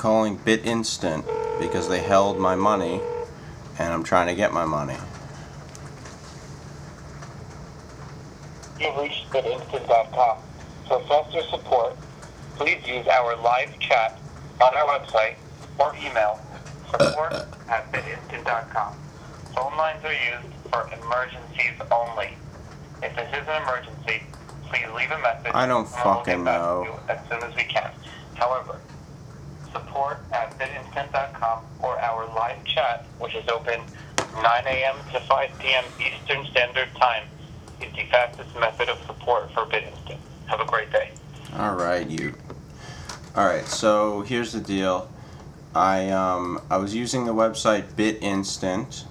calling BitInstant because they held my money and I'm trying to get my money. You've reached BitInstant.com. For faster support, please use our live chat on our website or email support@BitInstant.com. Phone lines are used for emergencies only. If this is an emergency, please leave a message. I don't fucking know. And we'll get back to you as soon as we can. However, support@BitInstant.com or our live chat, which is open 9 a.m. to 5 p.m. Eastern Standard Time, is the fastest method of support for BitInstant. Have a great day. Alright, so here's the deal. I was using the website BitInstant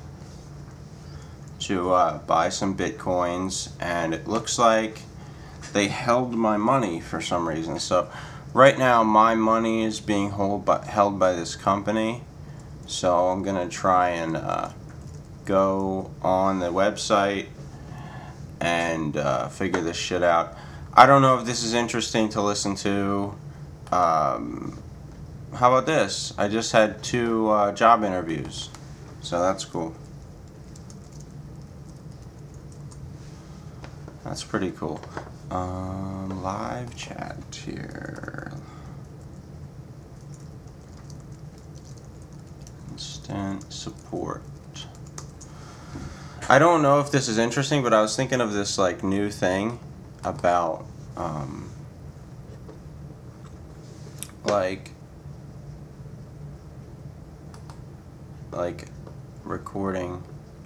to buy some bitcoins, and it looks like they held my money for some reason. So right now my money is being held by this company. So I'm gonna try and go on the website and figure this shit out. I don't know if this is interesting to listen to. How about this? I just had 2 job interviews, so that's cool. That's pretty cool. Live chat here. Instant support. I don't know if this is interesting, but I was thinking of this like new thing about like recording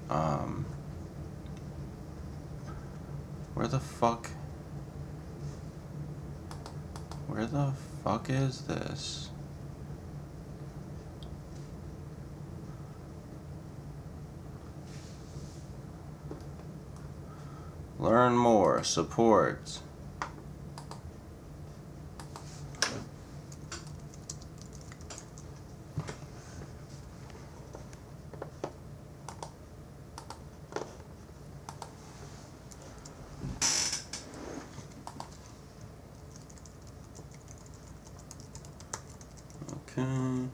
where the fuck is this? Learn more, support. Okay.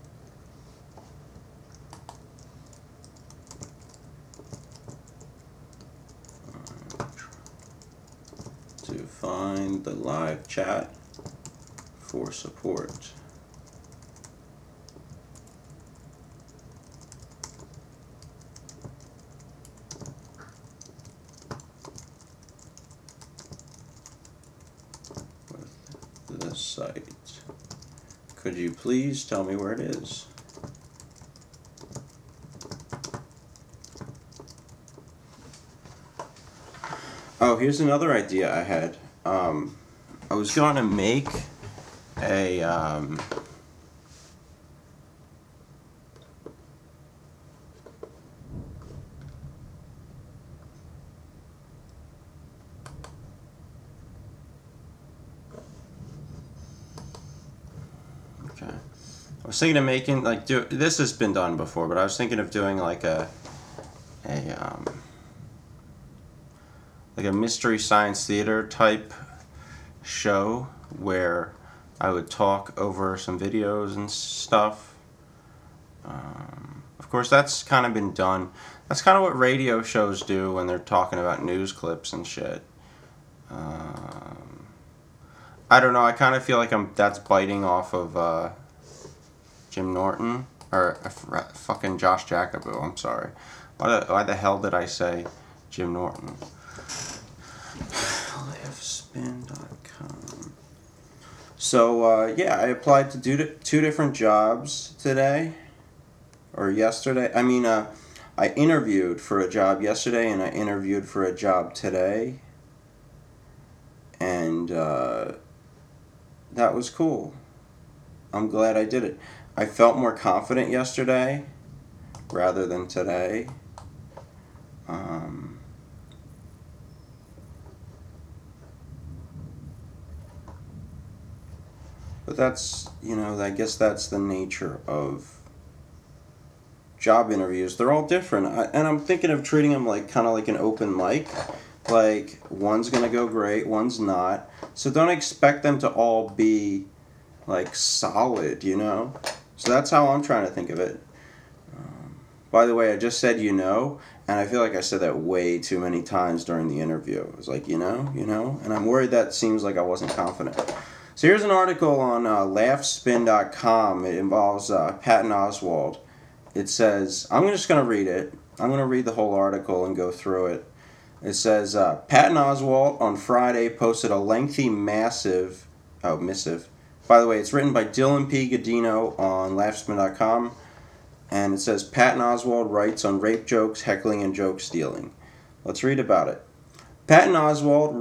To find the live chat for support. With this site. Could you please tell me where it is? Oh, here's another idea I had. I was going to make a I was thinking of making this has been done before, but I was thinking of doing like a mystery science theater type show where I would talk over some videos and stuff. Of course, that's kind of been done. That's kind of what radio shows do when they're talking about news clips and shit. I don't know. I kind of feel like that's biting off of Jim Norton or fucking Josh Jacobo. I'm sorry. Why the hell did I say Jim Norton? Livespin.com. So yeah, I applied to do 2 different jobs today or yesterday. I mean, I interviewed for a job yesterday and I interviewed for a job today, and that was cool. I'm glad I did it. I felt more confident yesterday rather than today. But that's, I guess that's the nature of job interviews. They're all different. And I'm thinking of treating them like kind of like an open mic. Like, one's going to go great, one's not. So don't expect them to all be, like, solid, So that's how I'm trying to think of it. By the way, I just said and I feel like I said that way too many times during the interview. It was like, and I'm worried that seems like I wasn't confident. So here's an article on laughspin.com. It involves Patton Oswalt. It says, I'm just going to read it. I'm going to read the whole article and go through it. It says, Patton Oswalt on Friday posted a lengthy missive. By the way, it's written by Dylan P. Godino on laughspin.com. And it says, Patton Oswalt writes on rape jokes, heckling, and joke stealing. Let's read about it. Patton Oswalt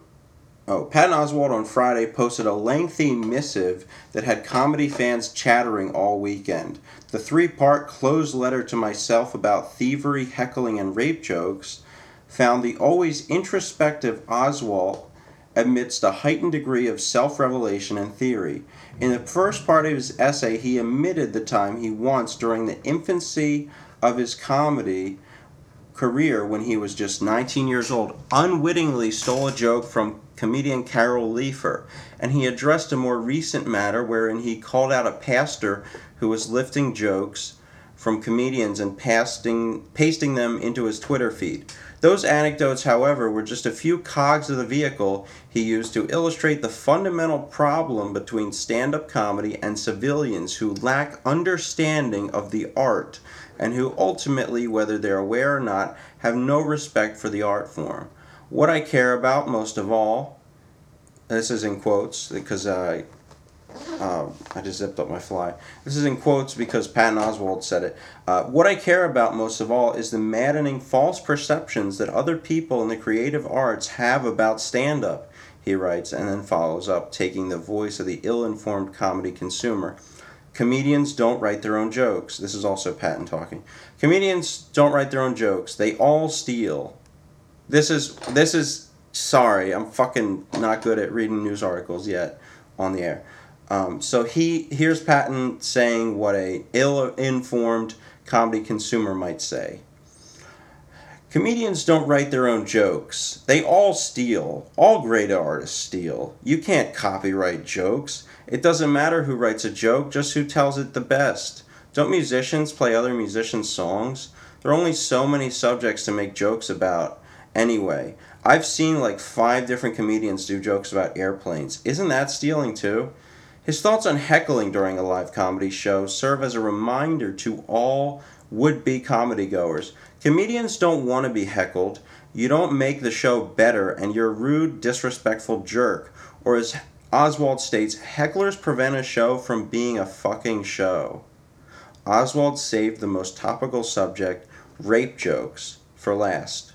on Friday posted a lengthy missive that had comedy fans chattering all weekend. The 3-part closed letter to myself about thievery, heckling, and rape jokes found the always introspective Oswalt amidst a heightened degree of self-revelation and theory. In the first part of his essay, he admitted the time he once, during the infancy of his comedy career when he was just 19 years old, unwittingly stole a joke from comedian Carol Leifer, and he addressed a more recent matter wherein he called out a pastor who was lifting jokes from comedians and pasting them into his Twitter feed. Those anecdotes, however, were just a few cogs of the vehicle he used to illustrate the fundamental problem between stand-up comedy and civilians who lack understanding of the art and who ultimately, whether they're aware or not, have no respect for the art form. What I care about most of all, this is in quotes because I just zipped up my fly. This is in quotes because Patton Oswalt said it. What I care about most of all is the maddening false perceptions that other people in the creative arts have about stand-up, he writes, and then follows up, taking the voice of the ill-informed comedy consumer. Comedians don't write their own jokes. This is also Patton talking. Comedians don't write their own jokes. They all steal. This is sorry, I'm fucking not good at reading news articles yet on the air. So here's Patton saying what a ill-informed comedy consumer might say. Comedians don't write their own jokes. They all steal. All great artists steal. You can't copyright jokes. It doesn't matter who writes a joke, just who tells it the best. Don't musicians play other musicians' songs? There are only so many subjects to make jokes about anyway. I've seen like 5 different comedians do jokes about airplanes. Isn't that stealing too? His thoughts on heckling during a live comedy show serve as a reminder to all would-be comedy goers. Comedians don't want to be heckled. You don't make the show better, and you're a rude, disrespectful jerk. Or as Oswalt states, hecklers prevent a show from being a fucking show. Oswalt saved the most topical subject, rape jokes, for last.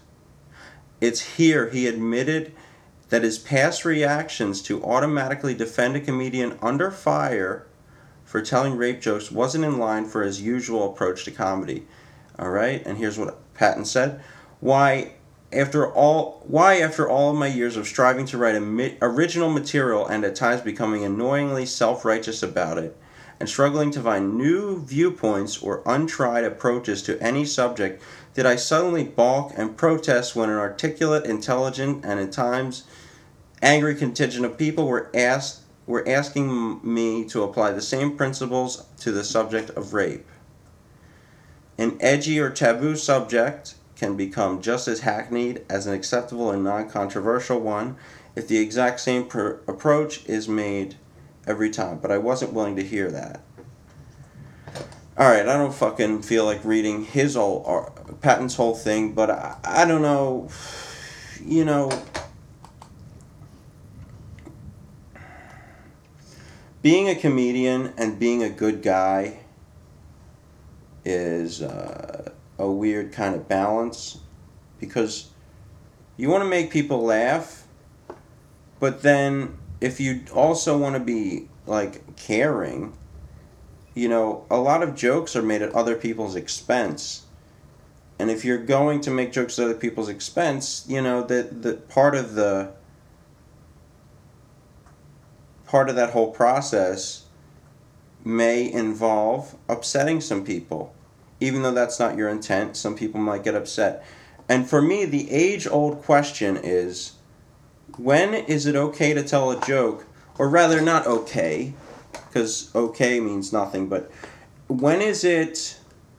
It's here he admitted that his past reactions to automatically defend a comedian under fire for telling rape jokes wasn't in line for his usual approach to comedy. All right, and here's what Patton said. Why, after all of my years of striving to write original material and at times becoming annoyingly self-righteous about it, and struggling to find new viewpoints or untried approaches to any subject, did I suddenly balk and protest when an articulate, intelligent, and at times angry contingent of people were asking me to apply the same principles to the subject of rape? An edgy or taboo subject can become just as hackneyed as an acceptable and non-controversial one if the exact same approach is made every time. But I wasn't willing to hear that. Alright, I don't fucking feel like reading Patton's whole thing, but I don't know, being a comedian and being a good guy is a weird kind of balance, because you want to make people laugh, but then if you also want to be like caring, a lot of jokes are made at other people's expense. And if you're going to make jokes at other people's expense, the part of that whole process may involve upsetting some people. Even though that's not your intent, some people might get upset. And for me, the age-old question is, when is it okay to tell a joke? Or rather, not okay, because okay means nothing, but when is it,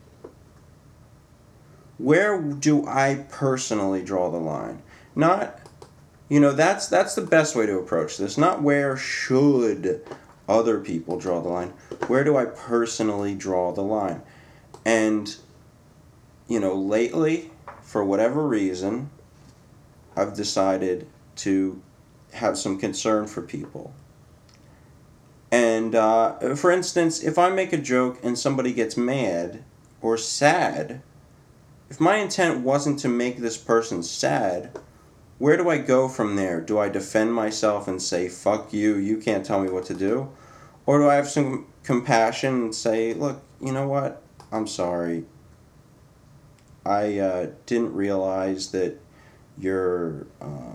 where do I personally draw the line? Not, that's the best way to approach this. Not where should other people draw the line. Where do I personally draw the line? And, lately, for whatever reason, I've decided to have some concern for people. And, for instance, if I make a joke and somebody gets mad or sad, if my intent wasn't to make this person sad, where do I go from there? Do I defend myself and say, fuck you, you can't tell me what to do? Or do I have some compassion and say, look, you know what? I'm sorry. I didn't realize that your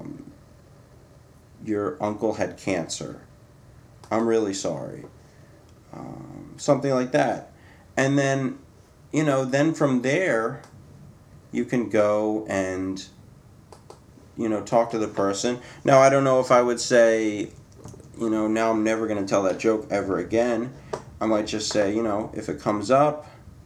uncle had cancer. I'm really sorry. Something like that. And then, then from there, you can go and, talk to the person. Now, I don't know if I would say, now I'm never going to tell that joke ever again. I might just say, if it comes up,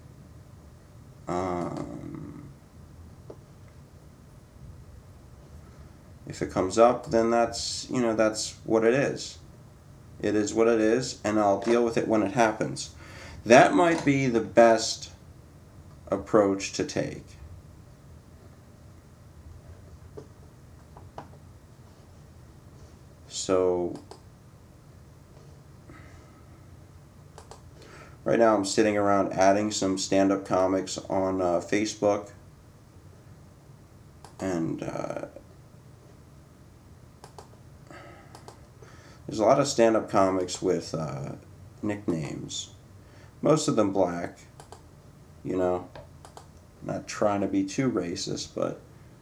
then that's what it is. It is what it is, and I'll deal with it when it happens. That might be the best approach to take. So, right now I'm sitting around adding some stand-up comics on Facebook. And there's a lot of stand-up comics with nicknames. Most of them black. Not trying to be too racist, but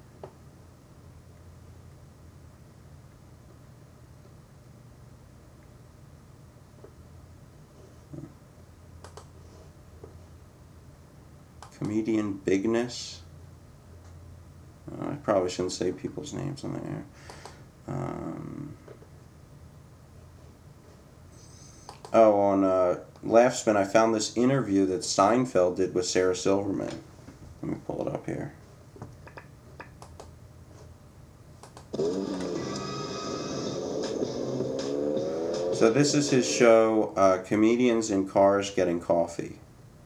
Comedian Bigness. I probably shouldn't say people's names on the air. On Laughspin, I found this interview that Seinfeld did with Sarah Silverman. Let me pull it up here. So this is his show, Comedians in Cars Getting Coffee.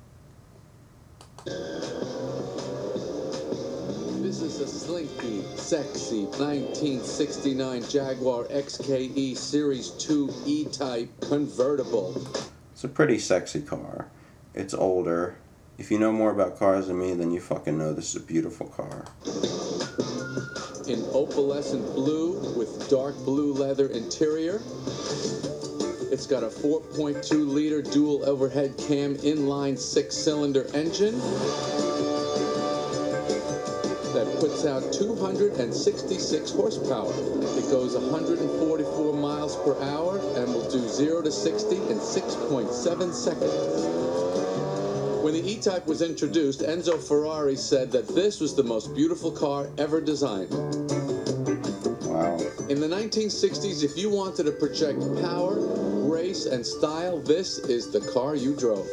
This is a slinky, sexy 1969 Jaguar XKE Series 2 E-Type convertible. It's a pretty sexy car. It's older. If you know more about cars than me, then you fucking know this is a beautiful car. In opalescent blue with dark blue leather interior. It's got a 4.2-liter dual overhead cam inline 6-cylinder engine that puts out 266 horsepower. It goes 144 miles per hour and will do 0 to 60 in 6.7 seconds. When the E-Type was introduced, Enzo Ferrari said that this was the most beautiful car ever designed. Wow. In the 1960s, if you wanted to project power, grace, and style, this is the car you drove.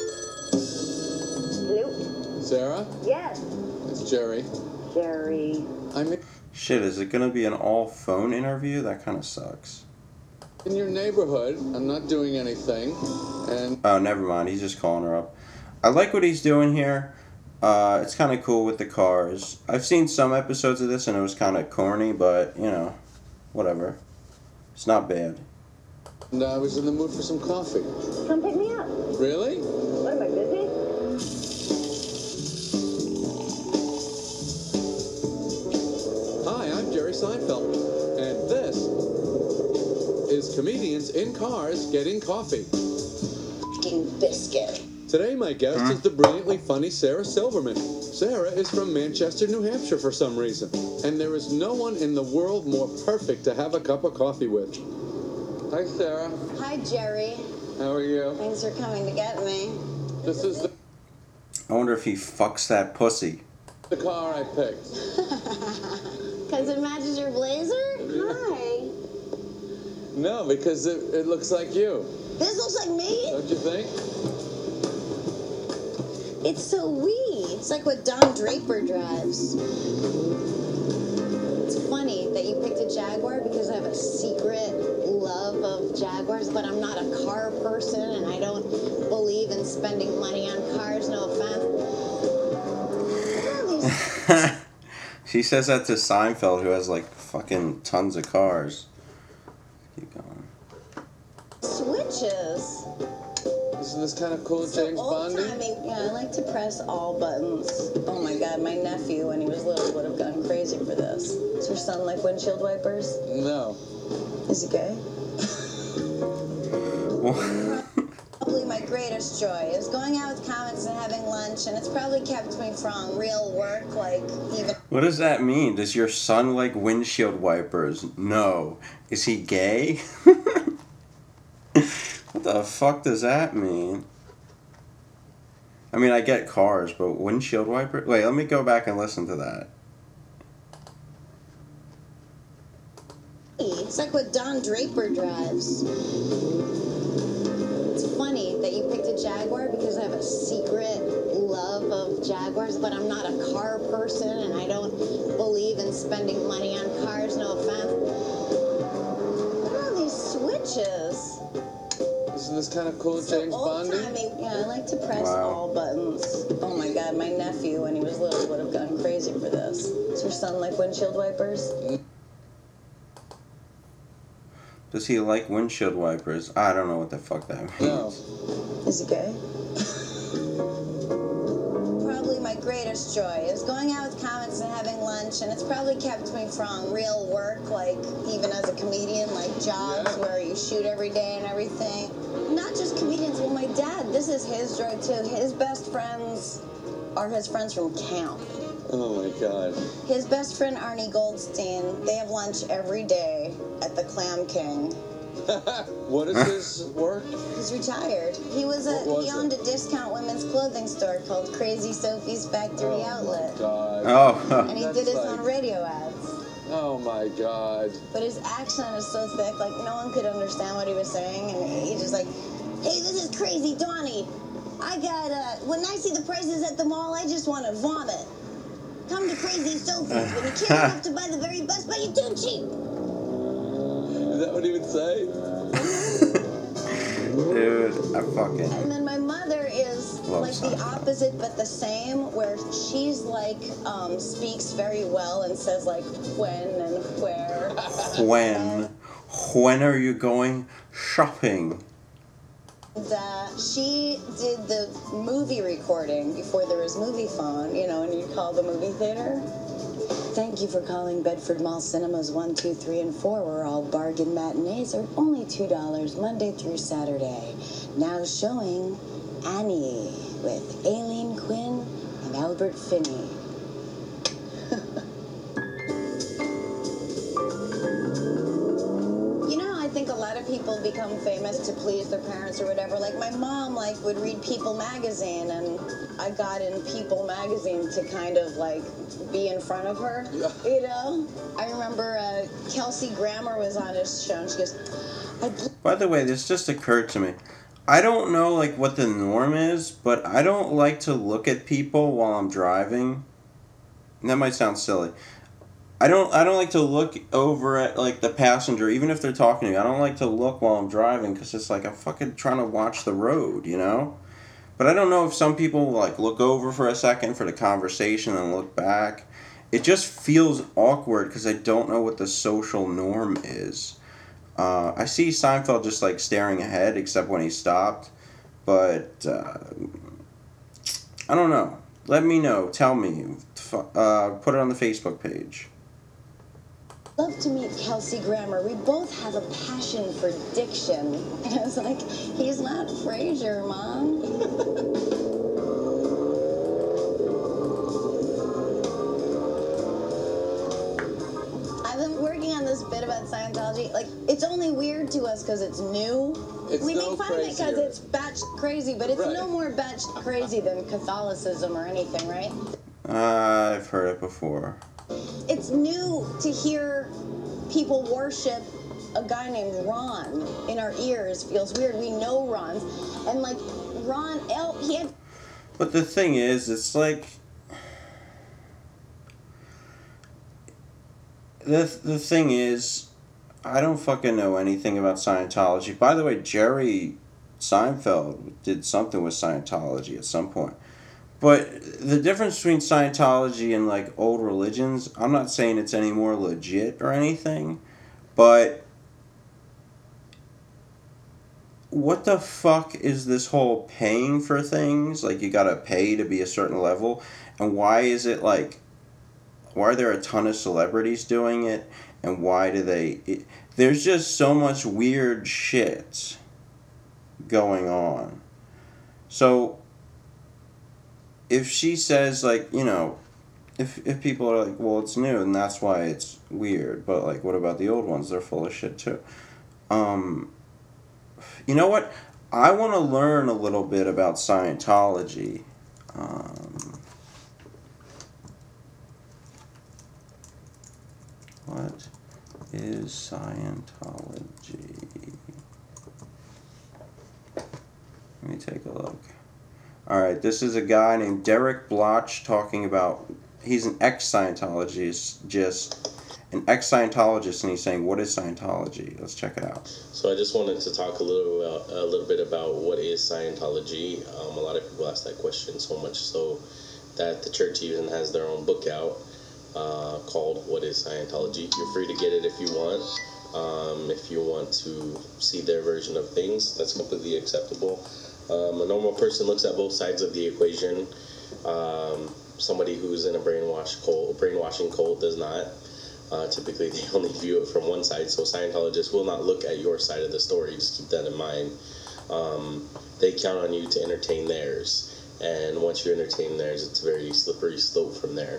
Hello? Sarah? Yes. It's Jerry. Jerry. Shit, is it gonna be an all-phone interview? That kind of sucks. In your neighborhood. I'm not doing anything. And Oh, never mind. He's just calling her up. I like what he's doing here. It's kind of cool with the cars. I've seen some episodes of this and it was kind of corny, but, whatever. It's not bad. And I was in the mood for some coffee. Come pick me up. Really? What, am I busy? Hi, I'm Jerry Seinfeld. And this is Comedians in Cars Getting Coffee. Fucking biscuit. Today, my guest is the brilliantly funny Sarah Silverman. Sarah is from Manchester, New Hampshire for some reason. And there is no one in the world more perfect to have a cup of coffee with. Hi, Sarah. Hi, Jerry. How are you? Thanks for coming to get me. This is I wonder if he fucks that pussy. the car I picked. Because it matches your blazer? Hi. No, because it looks like you. This looks like me? Don't you think? It's so wee. It's like what Don Draper drives. It's funny that you picked a Jaguar because I have a secret love of Jaguars, but I'm not a car person and I don't believe in spending money on cars, no offense. She says that to Seinfeld, who has like fucking tons of cars. Keep going. Switches. Isn't this kind of cool, So James Bondy? old-timey. Yeah, I like to press all buttons. Oh my god, my nephew, when he was little, would have gone crazy for this. Does your son like windshield wipers? No. Is he gay? Well, Probably my greatest joy is going out with comics and having lunch, and it's probably kept me from real work, like even... what does that mean? Does your son like windshield wipers? No. Is he gay? What the fuck does that mean? I mean, I get cars, but windshield wiper? Wait, let me go back and listen to that. It's like what Don Draper drives. It's funny that you picked a Jaguar because I have a secret love of Jaguars, but I'm not a car person and I don't believe in spending money on cars, no offense. Look at all these switches. Isn't this kind of cool, So James Bondy? old-timey. Yeah, I like to press Wow. all buttons. Oh my god, my nephew, when he was little, would have gone crazy for this. Does your son like windshield wipers? Does he like windshield wipers? I don't know what the fuck that means. No. Is he gay? Probably my greatest joy is going out with comics and having lunch, and it's probably kept me from real work, like even as a comedian, like jobs Yeah. where you shoot every day and everything. Not just comedians, well, my dad, this is his joy too. His best friends are his friends from camp. Oh my god. His best friend Arnie Goldstein, they have lunch every day at the Clam King. What is his work? He's retired. He was What was he it? owned a discount women's clothing store called Crazy Sophie's Factory Oh Outlet. my god. Oh, And he That's did his like- own radio ads. Oh my god. But his accent is so thick, like no one could understand what he was saying. And he just like, hey, this is Crazy Donnie. I got, when I see the prices at the mall, I just want to vomit. Come to Crazy Sophie's. When you can't afford to buy the very best, but you're too cheap. Is that what he would say? dude, I fucking... And then my mother is Love like the Seinfeld. opposite but the same, where she's like speaks very well and says like when and where. When are you going shopping? And, she did the movie recording before there was movie phone, you know, and you call the movie theater. Thank you for calling Bedford Mall Cinemas 1, 2, 3, and 4, where all bargain matinees are only $2 Monday through Saturday. Now showing Annie with Aileen Quinn and Albert Finney. You know, I think a lot of people become famous to please their parents or whatever. Like my mom, like would read People magazine, and I got in People magazine to kind of like be in front of her. Yeah. You know, I remember Kelsey Grammer was on his show, and she goes, By the way, this just occurred to me. I don't know like what the norm is, but I don't like to look at people while I'm driving. And that might sound silly. I don't like to look over at like the passenger, even if they're talking to me. I don't like to look while I'm driving because it's like I'm fucking trying to watch the road, you know? But I don't know if some people like look over for a second for the conversation and look back. It just feels awkward because I don't know what the social norm is. I see Seinfeld just like staring ahead, except when he stopped. But I don't know. Let me know. Tell me. Put it on the Facebook page. love to meet Kelsey Grammer. We both have a passion for diction. And I was like, he's not Frasier, Mom. I've been working on this bit about Scientology. Like, it's only weird to us because it's new. It's we no make fun of it because crazier. it's batched crazy, but it's Right. no more batched crazy than Catholicism or anything, right? I've heard it before. It's new to hear people worship a guy named Ron in our ears. Feels weird. We know Ron, and like Ron L. He had But the thing is, it's like the thing is, I don't fucking know anything about Scientology. By the way, Jerry Seinfeld did something with Scientology at some point. But the difference between Scientology and like old religions, I'm not saying it's any more legit or anything, but what the fuck is this whole paying for things? Like, you gotta pay to be a certain level, and why is it like, why are there a ton of celebrities doing it, and why do they... there's just so much weird shit going on. So if she says, like, you know, if people are like, well, it's new and that's why it's weird, but like, what about the old ones? They're full of shit too. You know what? I want to learn a little bit about Scientology. What is Scientology? Let me take a look. Alright, this is a guy named Derek Bloch talking about... He's an ex-Scientologist, and he's saying, what is Scientology? Let's check it out. So I just wanted to talk a little bit about what is Scientology. A lot of people ask that question, so much so that the church even has their own book out called What is Scientology? You're free to get it if you want. If you want to see their version of things, that's completely acceptable. A normal person looks at both sides of the equation. Somebody who's in a brainwashing cult does not. Typically, they only view it from one side, so Scientologists will not look at your side of the story. Just keep that in mind. They count on you to entertain theirs, and once you entertain theirs, it's a very slippery slope from there.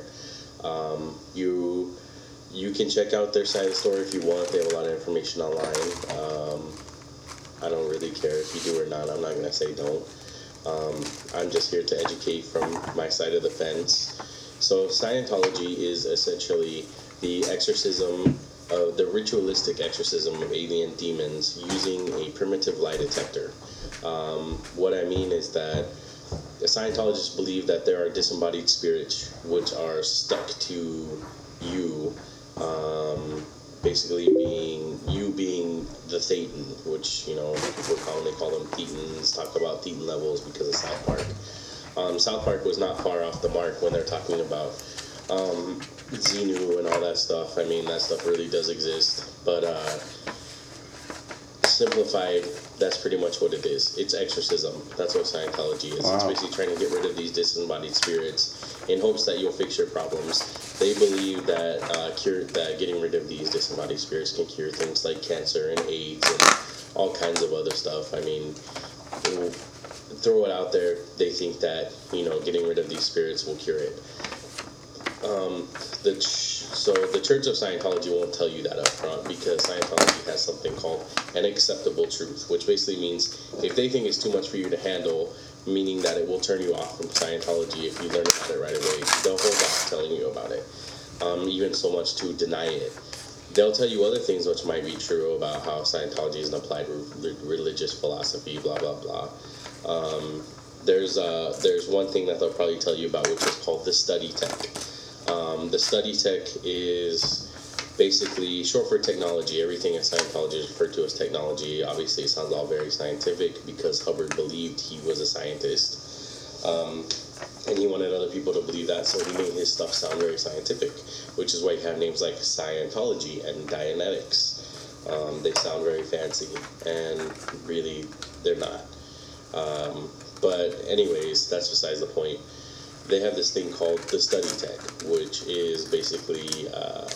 You can check out their side of the story if you want. They have a lot of information online. I don't really care if you do or not. I'm not going to say don't. I'm just here to educate from my side of the fence. So Scientology is essentially the ritualistic exorcism of alien demons using a primitive lie detector. What I mean is that the Scientologists believe that there are disembodied spirits which are stuck to you, basically being the Thetan, which, you know, people commonly call them Thetans, talk about Thetan levels because of South Park. South Park was not far off the mark when they're talking about Xenu and all that stuff. I mean, that stuff really does exist, but simplified, that's pretty much what it is. It's exorcism. That's what Scientology is. Wow. It's basically trying to get rid of these disembodied spirits in hopes that you'll fix your problems. They believe that that getting rid of these disembodied spirits can cure things like cancer and AIDS and all kinds of other stuff. I mean, throw it out there. They think that, you know, getting rid of these spirits will cure it. So the Church of Scientology won't tell you that up front, because Scientology has something called an acceptable truth, which basically means if they think it's too much for you to handle, meaning that it will turn you off from Scientology if you learn about it right away, they'll hold off telling you about it, even so much to deny it. They'll tell you other things which might be true about how Scientology is an applied religious philosophy, blah, blah, blah. There's one thing that they'll probably tell you about, which is called the study tech. The study tech is basically short for technology. Everything in Scientology is referred to as technology. Obviously, it sounds all very scientific because Hubbard believed he was a scientist. And he wanted other people to believe that, so he made his stuff sound very scientific, which is why you have names like Scientology and Dianetics. They sound very fancy, and really, they're not. But anyways, that's besides the point. They have this thing called the study tech, which is basically,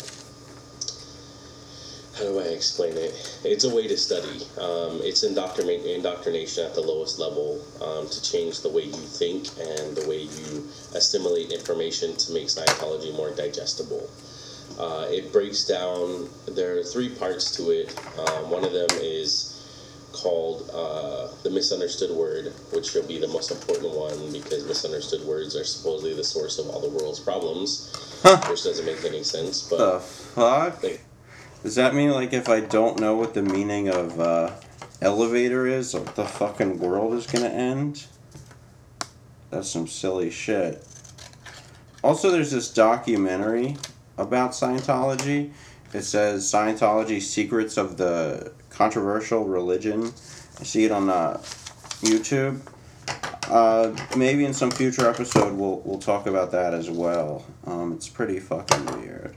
how do I explain it? It's a way to study. It's indoctrination at the lowest level to change the way you think and the way you assimilate information to make Scientology more digestible. It breaks down, there are 3 parts to it. One of them is called the misunderstood word, which will be the most important one because misunderstood words are supposedly the source of all the world's problems, which doesn't make any sense. But the fuck? Does that mean, like, if I don't know what the meaning of elevator is, the fucking world is gonna end? That's some silly shit. Also, there's this documentary about Scientology. It says Scientology Secrets of the Controversial Religion. I see it on YouTube. Maybe in some future episode we'll talk about that as well. It's pretty fucking weird.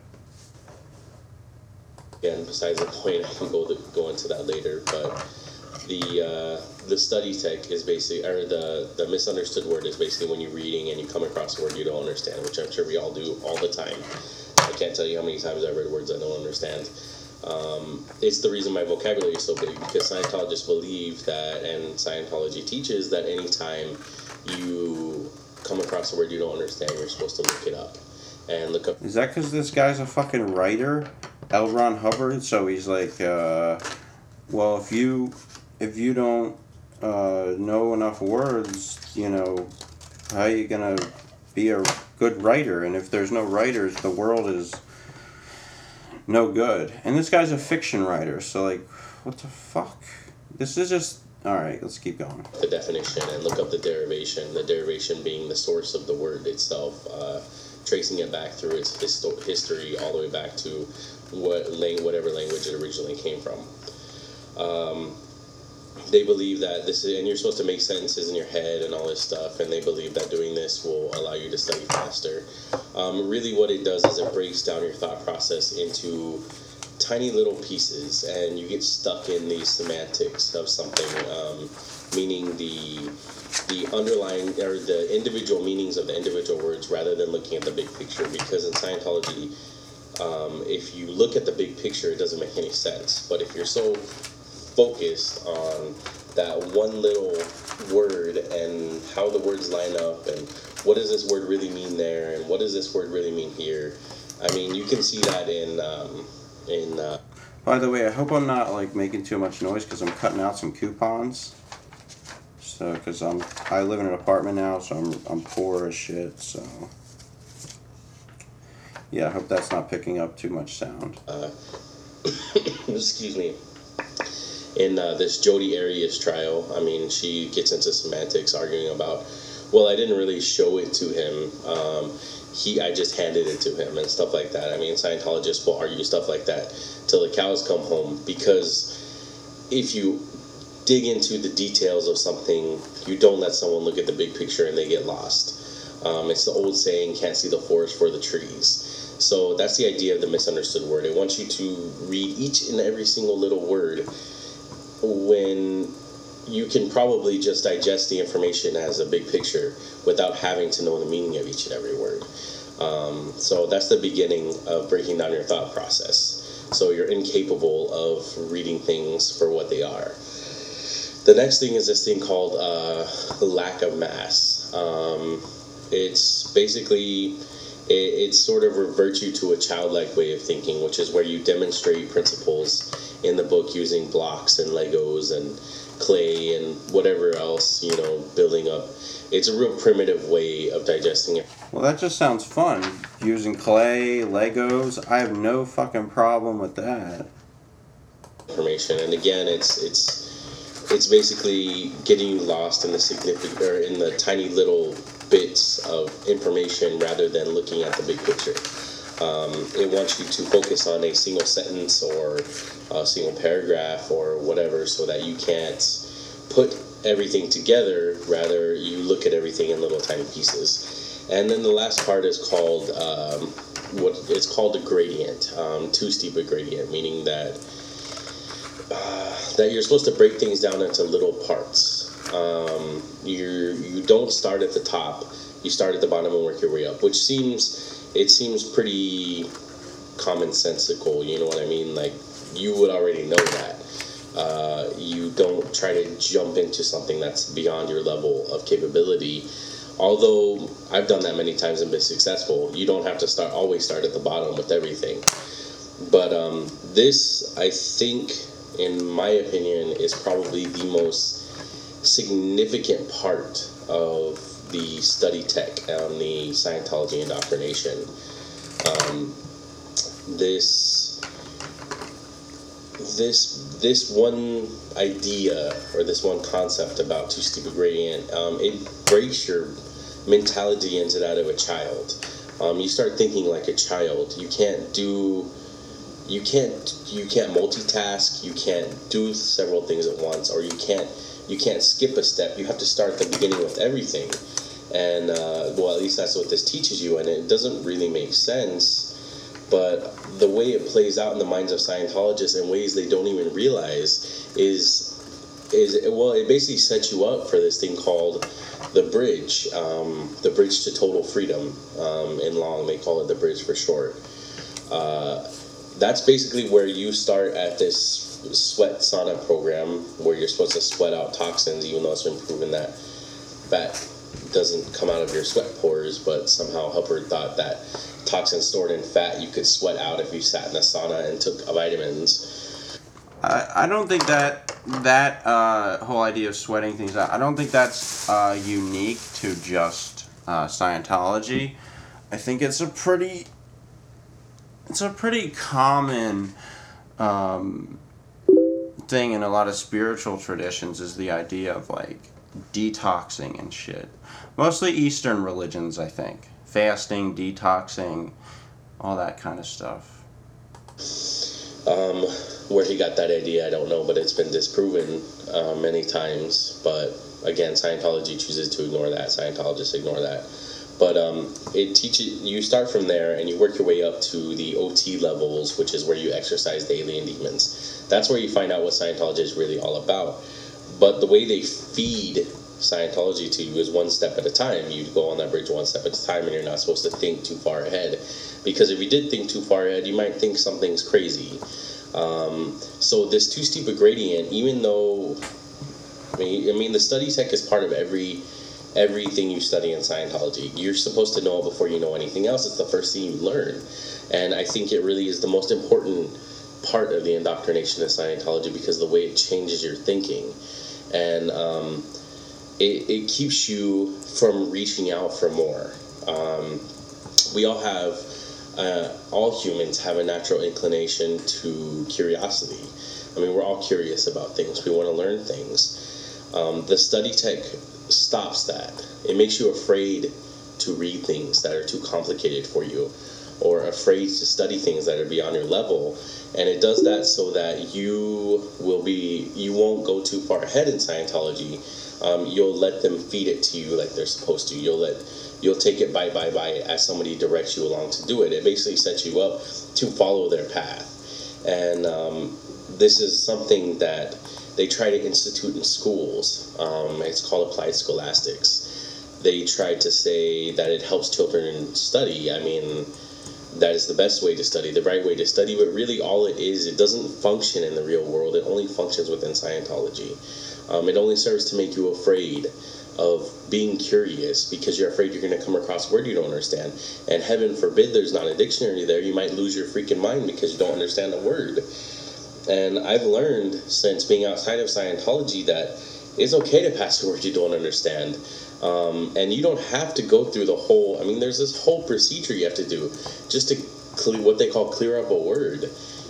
Again, besides the point, I can go into that later, but the study tech is basically, or the misunderstood word is basically when you're reading and you come across a word you don't understand, which I'm sure we all do all the time. I can't tell you how many times I've read words I don't understand. It's the reason my vocabulary is so big, because Scientologists believe that, and Scientology teaches that anytime you come across a word you don't understand, you're supposed to look it up and look up. Is that because this guy's a fucking writer, L. Ron Hubbard? So he's like, well, if you don't know enough words, you know, how are you gonna be a good writer? And if there's no writers, the world is no good. And this guy's a fiction writer, so like, what the fuck? This is just... Alright, let's keep going. The definition and look up the derivation being the source of the word itself, tracing it back through its history all the way back to whatever language it originally came from. They believe that this is, and you're supposed to make sentences in your head and all this stuff, and they believe that doing this will allow you to study faster. Really what it does is it breaks down your thought process into tiny little pieces, and you get stuck in the semantics of something, meaning the underlying or the individual meanings of the individual words rather than looking at the big picture. Because in Scientology, if you look at the big picture, it doesn't make any sense. But if you're so focused on that one little word and how the words line up and what does this word really mean there and what does this word really mean here, I mean, you can see that in By the way, I hope I'm not like making too much noise because I'm cutting out some coupons. So, because I live in an apartment now, so I'm poor as shit. So, yeah, I hope that's not picking up too much sound. Excuse me. In this Jodi Arias trial, I mean, she gets into semantics, arguing about, well, I didn't really show it to him. I just handed it to him and stuff like that. I mean, Scientologists will argue stuff like that till the cows come home, because if you dig into the details of something, you don't let someone look at the big picture and they get lost. It's the old saying, can't see the forest for the trees. So that's the idea of the misunderstood word. It wants you to read each and every single little word when you can probably just digest the information as a big picture without having to know the meaning of each and every word. So that's the beginning of breaking down your thought process. So you're incapable of reading things for what they are. The next thing is this thing called lack of mass. It's basically, it sort of reverts you to a childlike way of thinking, which is where you demonstrate principles in the book using blocks and Legos and clay and whatever else, you know, building up. It's a real primitive way of digesting it. Well, that just sounds fun. Using clay, Legos, I have no fucking problem with that. Information, and again, it's basically getting you lost in the significant, or in the tiny little bits of information rather than looking at the big picture. It wants you to focus on a single sentence or a single paragraph or whatever, so that you can't put everything together. Rather, you look at everything in little tiny pieces. And then the last part is called it's called a gradient, too steep a gradient, meaning that you're supposed to break things down into little parts. You don't start at the top. You start at the bottom and work your way up, which seems pretty commonsensical. You know what I mean? Like, you would already know that. You don't try to jump into something that's beyond your level of capability. Although I've done that many times and been successful, you don't have to always start at the bottom with everything. But this, I think, in my opinion, is probably the most significant part of the study tech on the Scientology indoctrination. This one idea, or this one concept about too steep a gradient, it breaks your mentality into that of a child. You start thinking like a child. You can't multitask. You can't do several things at once, or you can't skip a step. You have to start at the beginning with everything. And well, at least that's what this teaches you, and it doesn't really make sense. But the way it plays out in the minds of Scientologists in ways they don't even realize is well, it basically sets you up for this thing called the bridge to total freedom. In Long, they call it the bridge for short. That's basically where you start at this sweat sauna program where you're supposed to sweat out toxins, even though it's been proven that fat doesn't come out of your sweat pores, but somehow Hubbard thought that toxins stored in fat you could sweat out if you sat in a sauna and took vitamins. I don't think that whole idea of sweating things out, I don't think that's unique to just Scientology. I think it's a pretty common thing in a lot of spiritual traditions, is the idea of like detoxing and shit. Mostly Eastern religions, I think. Fasting, detoxing, all that kind of stuff. Where he got that idea, I don't know, but it's been disproven many times. But again, Scientology chooses to ignore that. Scientologists ignore that. But it teaches you start from there and you work your way up to the OT levels, which is where you exercise the alien demons. That's where you find out what Scientology is really all about. But the way they feed Scientology to you is one step at a time. You go on that bridge one step at a time, and you're not supposed to think too far ahead. Because if you did think too far ahead, you might think something's crazy. So this too steep a gradient, even though, I mean, the study tech is part of everything you study in Scientology. You're supposed to know it before you know anything else. It's the first thing you learn. And I think it really is the most important part of the indoctrination of Scientology, because the way it changes your thinking. And it keeps you from reaching out for more. We all have, all humans have a natural inclination to curiosity. I mean, we're all curious about things. We want to learn things. The study tech stops that. It makes you afraid to read things that are too complicated for you, or afraid to study things that are beyond your level. And it does that so that you won't go too far ahead in Scientology. You'll let them feed it to you like they're supposed to. You'll take it bite by bite as somebody directs you along to do it. It basically sets you up to follow their path. And this is something that they try to institute in schools. It's called applied scholastics. They try to say that it helps children study. I mean, that is the best way to study, the right way to study, but really all it is, it doesn't function in the real world. It only functions within Scientology. It only serves to make you afraid of being curious, because you're afraid you're going to come across a word you don't understand. And heaven forbid there's not a dictionary there. You might lose your freaking mind because you don't understand a word. And I've learned since being outside of Scientology that it's okay to pass a word you don't understand. And you don't have to go through the whole, I mean, there's this whole procedure you have to do just to what they call clear up a word.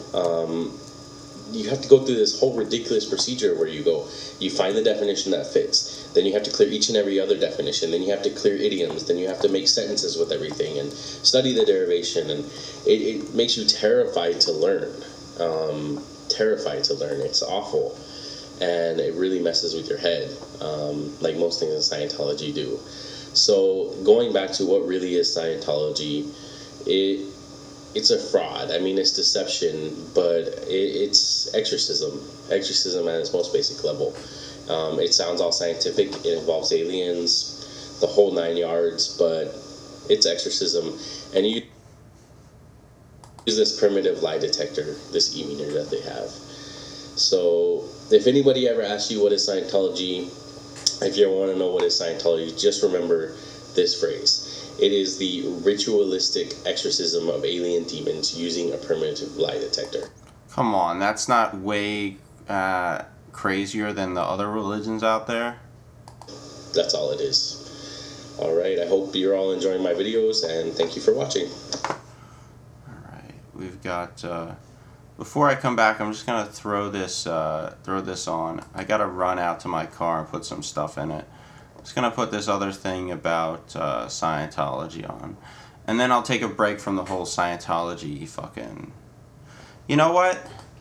You have to go through this whole ridiculous procedure where you find the definition that fits, then you have to clear each and every other definition, then you have to clear idioms, then you have to make sentences with everything and study the derivation, and it makes you terrified to learn. Terrified to learn. It's awful. And it really messes with your head, like most things in Scientology do. So going back to what really is Scientology, it's a fraud. I mean, it's deception, but it's exorcism. Exorcism at its most basic level. It sounds all scientific. It involves aliens, the whole 9 yards, but it's exorcism. And you use this primitive lie detector, this e-meter that they have. So if anybody ever asks you what is Scientology, if you ever want to know what is Scientology, just remember this phrase. It is the ritualistic exorcism of alien demons using a primitive lie detector. Come on, that's not way crazier than the other religions out there? That's all it is. Alright, I hope you're all enjoying my videos, and thank you for watching. Alright, we've got... Before I come back, I'm just going to throw this on. I got to run out to my car and put some stuff in it. just gonna put this other thing about Scientology on. And then I'll take a break from the whole Scientology fucking... You know what?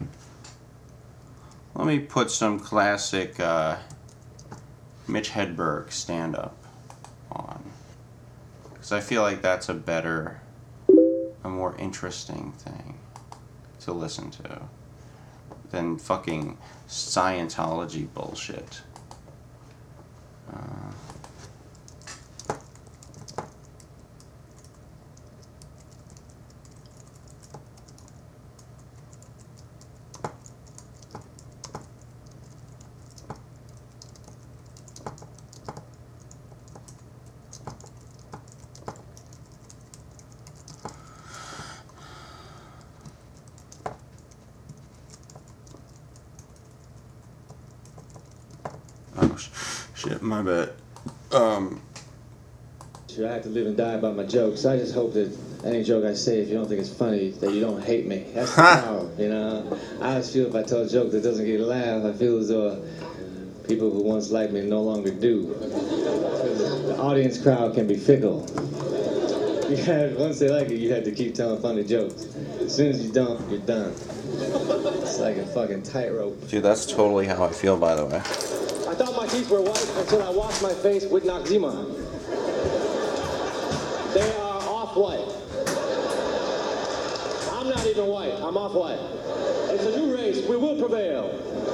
Let me put some classic Mitch Hedberg stand-up on. Because I feel like that's a better, a more interesting thing to listen to than fucking Scientology bullshit. Oh, shit, my bad. I have to live and die by my jokes. I just hope that any joke I say, if you don't think it's funny, that you don't hate me. That's the power, you know? I always feel if I tell a joke that doesn't get a laugh, I feel as though people who once liked me no longer do. The audience crowd can be fickle. Once they like it, you have to keep telling funny jokes. As soon as you don't, you're done. It's like a fucking tightrope. Dude, that's totally how I feel, by the way. I thought my teeth were white until I washed my face with Noxzema. They are off-white. I'm not even white. I'm off-white. It's a new race. We will prevail.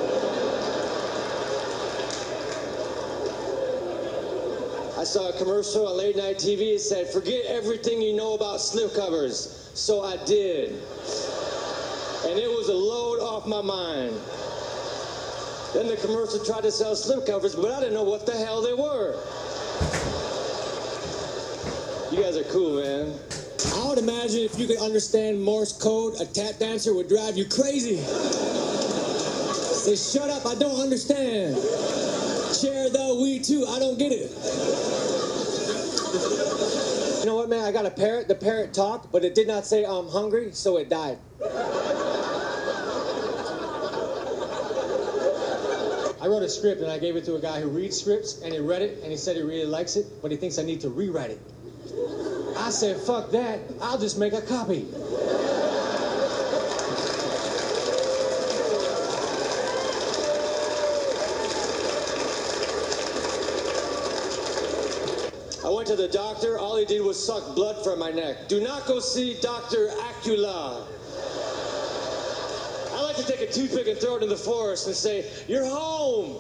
I saw a commercial on late night TV. It said, "Forget everything you know about slipcovers." So I did. And it was a load off my mind. Then the commercial tried to sell slipcovers, but I didn't know what the hell they were. You guys are cool, man. I would imagine if you could understand Morse code, a tap dancer would drive you crazy. Say, "Shut up, I don't understand. Share the we too, I don't get it." You know what, man? I got a parrot. The parrot talked, but it did not say I'm hungry, so it died. I wrote a script and I gave it to a guy who reads scripts, and he read it and he said he really likes it, but he thinks I need to rewrite it. I said, fuck that, I'll just make a copy. I went to the doctor, all he did was suck blood from my neck. Do not go see Dr. Acula. I like to take a toothpick and throw it in the forest and say, "You're home."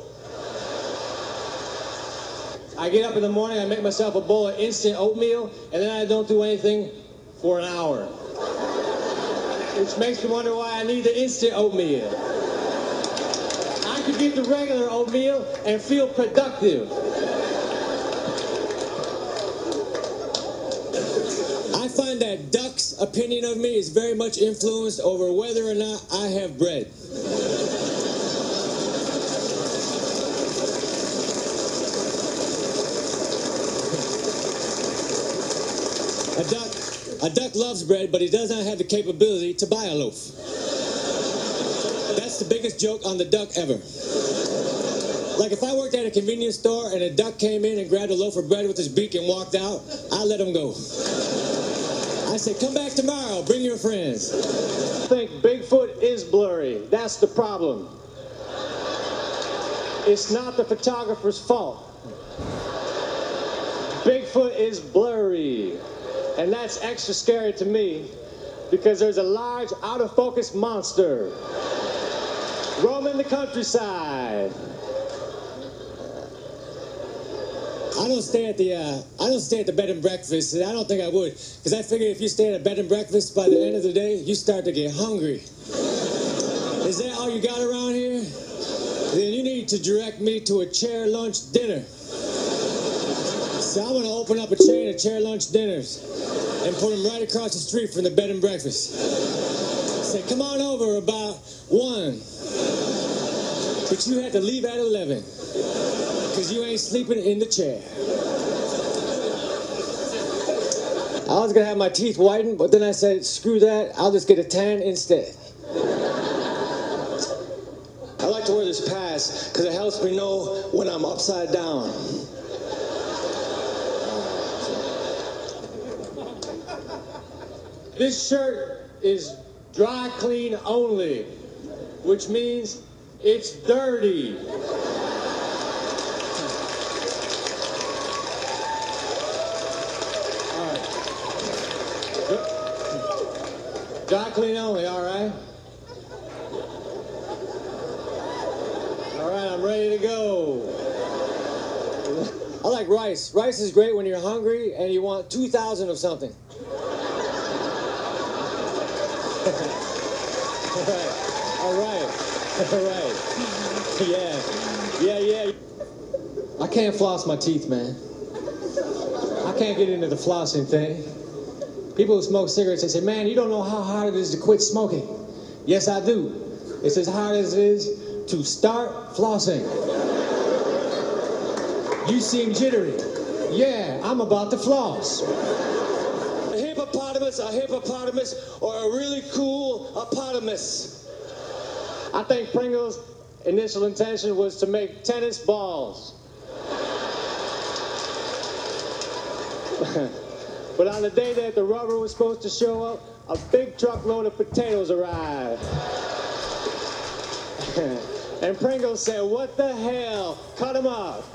I get up in the morning, I make myself a bowl of instant oatmeal, and then I don't do anything for an hour. Which makes me wonder why I need the instant oatmeal. I could get the regular oatmeal and feel productive. I find that ducks' opinion of me is very much influenced over whether or not I have bread. A duck loves bread, but he does not have the capability to buy a loaf. That's the biggest joke on the duck ever. Like if I worked at a convenience store and a duck came in and grabbed a loaf of bread with his beak and walked out, I let him go. I said, "Come back tomorrow, bring your friends." I think Bigfoot is blurry. That's the problem. It's not the photographer's fault. Bigfoot is blurry. And that's extra scary to me because there's a large out-of-focus monster roaming the countryside. I don't stay at the bed and breakfast, and I don't think I would, because I figure if you stay at a bed and breakfast, by the end of the day, you start to get hungry. Is that all you got around here? Then you need to direct me to a chair lunch dinner. So I'm gonna open up a chain of chair lunch dinners and put them right across the street from the bed and breakfast. Say, "Come on over about 1. But you have to leave at 11. Because you ain't sleeping in the chair." I was gonna have my teeth whitened, but then I said, screw that, I'll just get a tan instead. I like to wear this pass because it helps me know when I'm upside down. This shirt is dry clean only, which means it's dirty. All right. Dry clean only, all right? All right, I'm ready to go. I like rice. Rice is great when you're hungry and you want 2,000 of something. All right. Yeah. I can't floss my teeth, man. I can't get into the flossing thing. People who smoke cigarettes, they say, man, you don't know how hard it is to quit smoking. Yes, I do. It's as hard as it is to start flossing. You seem jittery. Yeah, I'm about to floss. A hippopotamus, or a really cool opotamus. I think Pringle's initial intention was to make tennis balls. But on the day that the rubber was supposed to show up, a big truckload of potatoes arrived. And Pringles said, what the hell? Cut them off.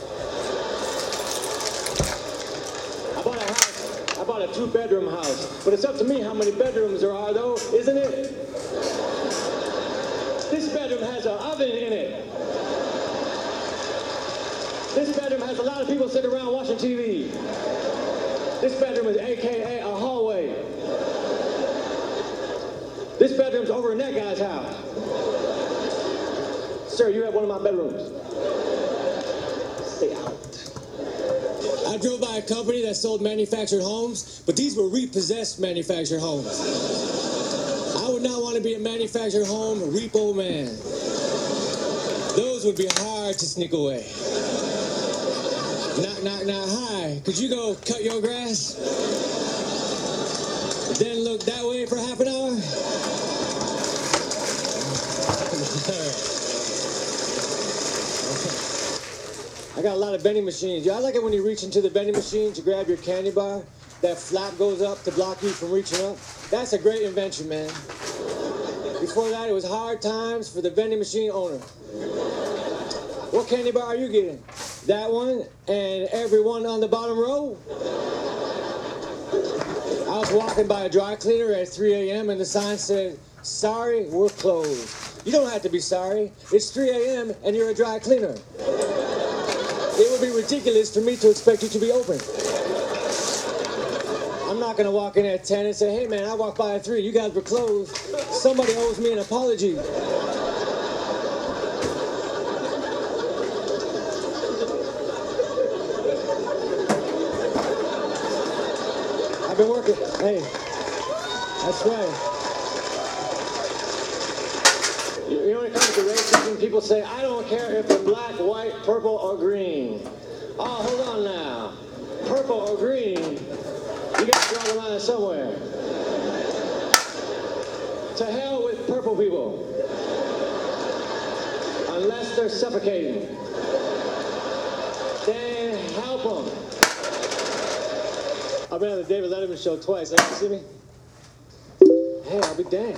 I bought a 2-bedroom house, but it's up to me how many bedrooms there are, though, isn't it? This bedroom has an oven in it. This bedroom has a lot of people sitting around watching TV. This bedroom is AKA a hallway. This bedroom's over in that guy's house. Sir, you have one of my bedrooms. Stay out. I drove by a company that sold manufactured homes, but these were repossessed manufactured homes. I would not want to be a manufactured home repo man. Those would be hard to sneak away. Knock, hi. Could you go cut your grass? Then look that way for half an hour? I got a lot of vending machines. Yeah, I like it when you reach into the vending machine to grab your candy bar. That flap goes up to block you from reaching up. That's a great invention, man. Before that, it was hard times for the vending machine owner. What candy bar are you getting? That one and every one on the bottom row? I was walking by a dry cleaner at 3 a.m. and the sign said, sorry, we're closed. You don't have to be sorry. It's 3 a.m. and you're a dry cleaner. It would be ridiculous for me to expect you to be open. I'm not going to walk in at 10 and say, hey, man, I walked by at 3. You guys were closed. Somebody owes me an apology. I've been working. Hey, that's right. You know, when it comes to racism, people say, I don't care if they're black, white, purple, or green. Oh, hold on now. Purple or green, you got to draw the line somewhere. To hell with purple people. Unless they're suffocating. Then help them. I've been on the David Letterman show twice. Have you seen me? Hey, I'll be damned.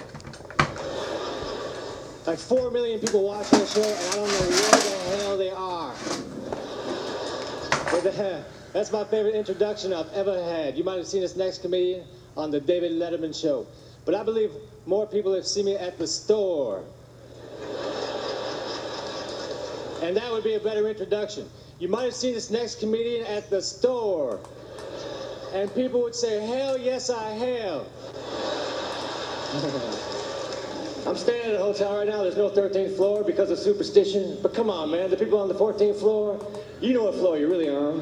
Like 4 million people watching the show, and I don't know where the hell they are. That's my favorite introduction I've ever had. You might have seen this next comedian on the David Letterman show. But I believe more people have seen me at the store. And that would be a better introduction. You might have seen this next comedian at the store. And people would say, hell yes, I have. I'm staying at a hotel right now. There's no 13th floor because of superstition. But come on, man. The people on the 14th floor, you know what floor you're really on.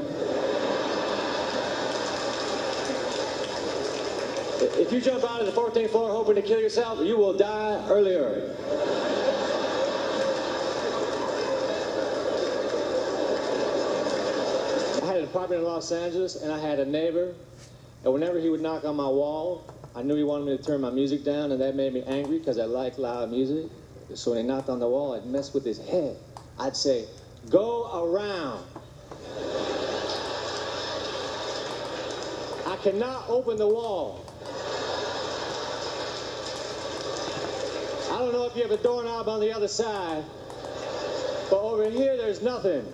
If you jump out of the 14th floor hoping to kill yourself, you will die earlier. I had an apartment in Los Angeles, and I had a neighbor, and whenever he would knock on my wall, I knew he wanted me to turn my music down, and that made me angry because I like loud music. So when he knocked on the wall, I'd mess with his head. I'd say, go around. I cannot open the wall. I don't know if you have a doorknob on the other side, but over here there's nothing.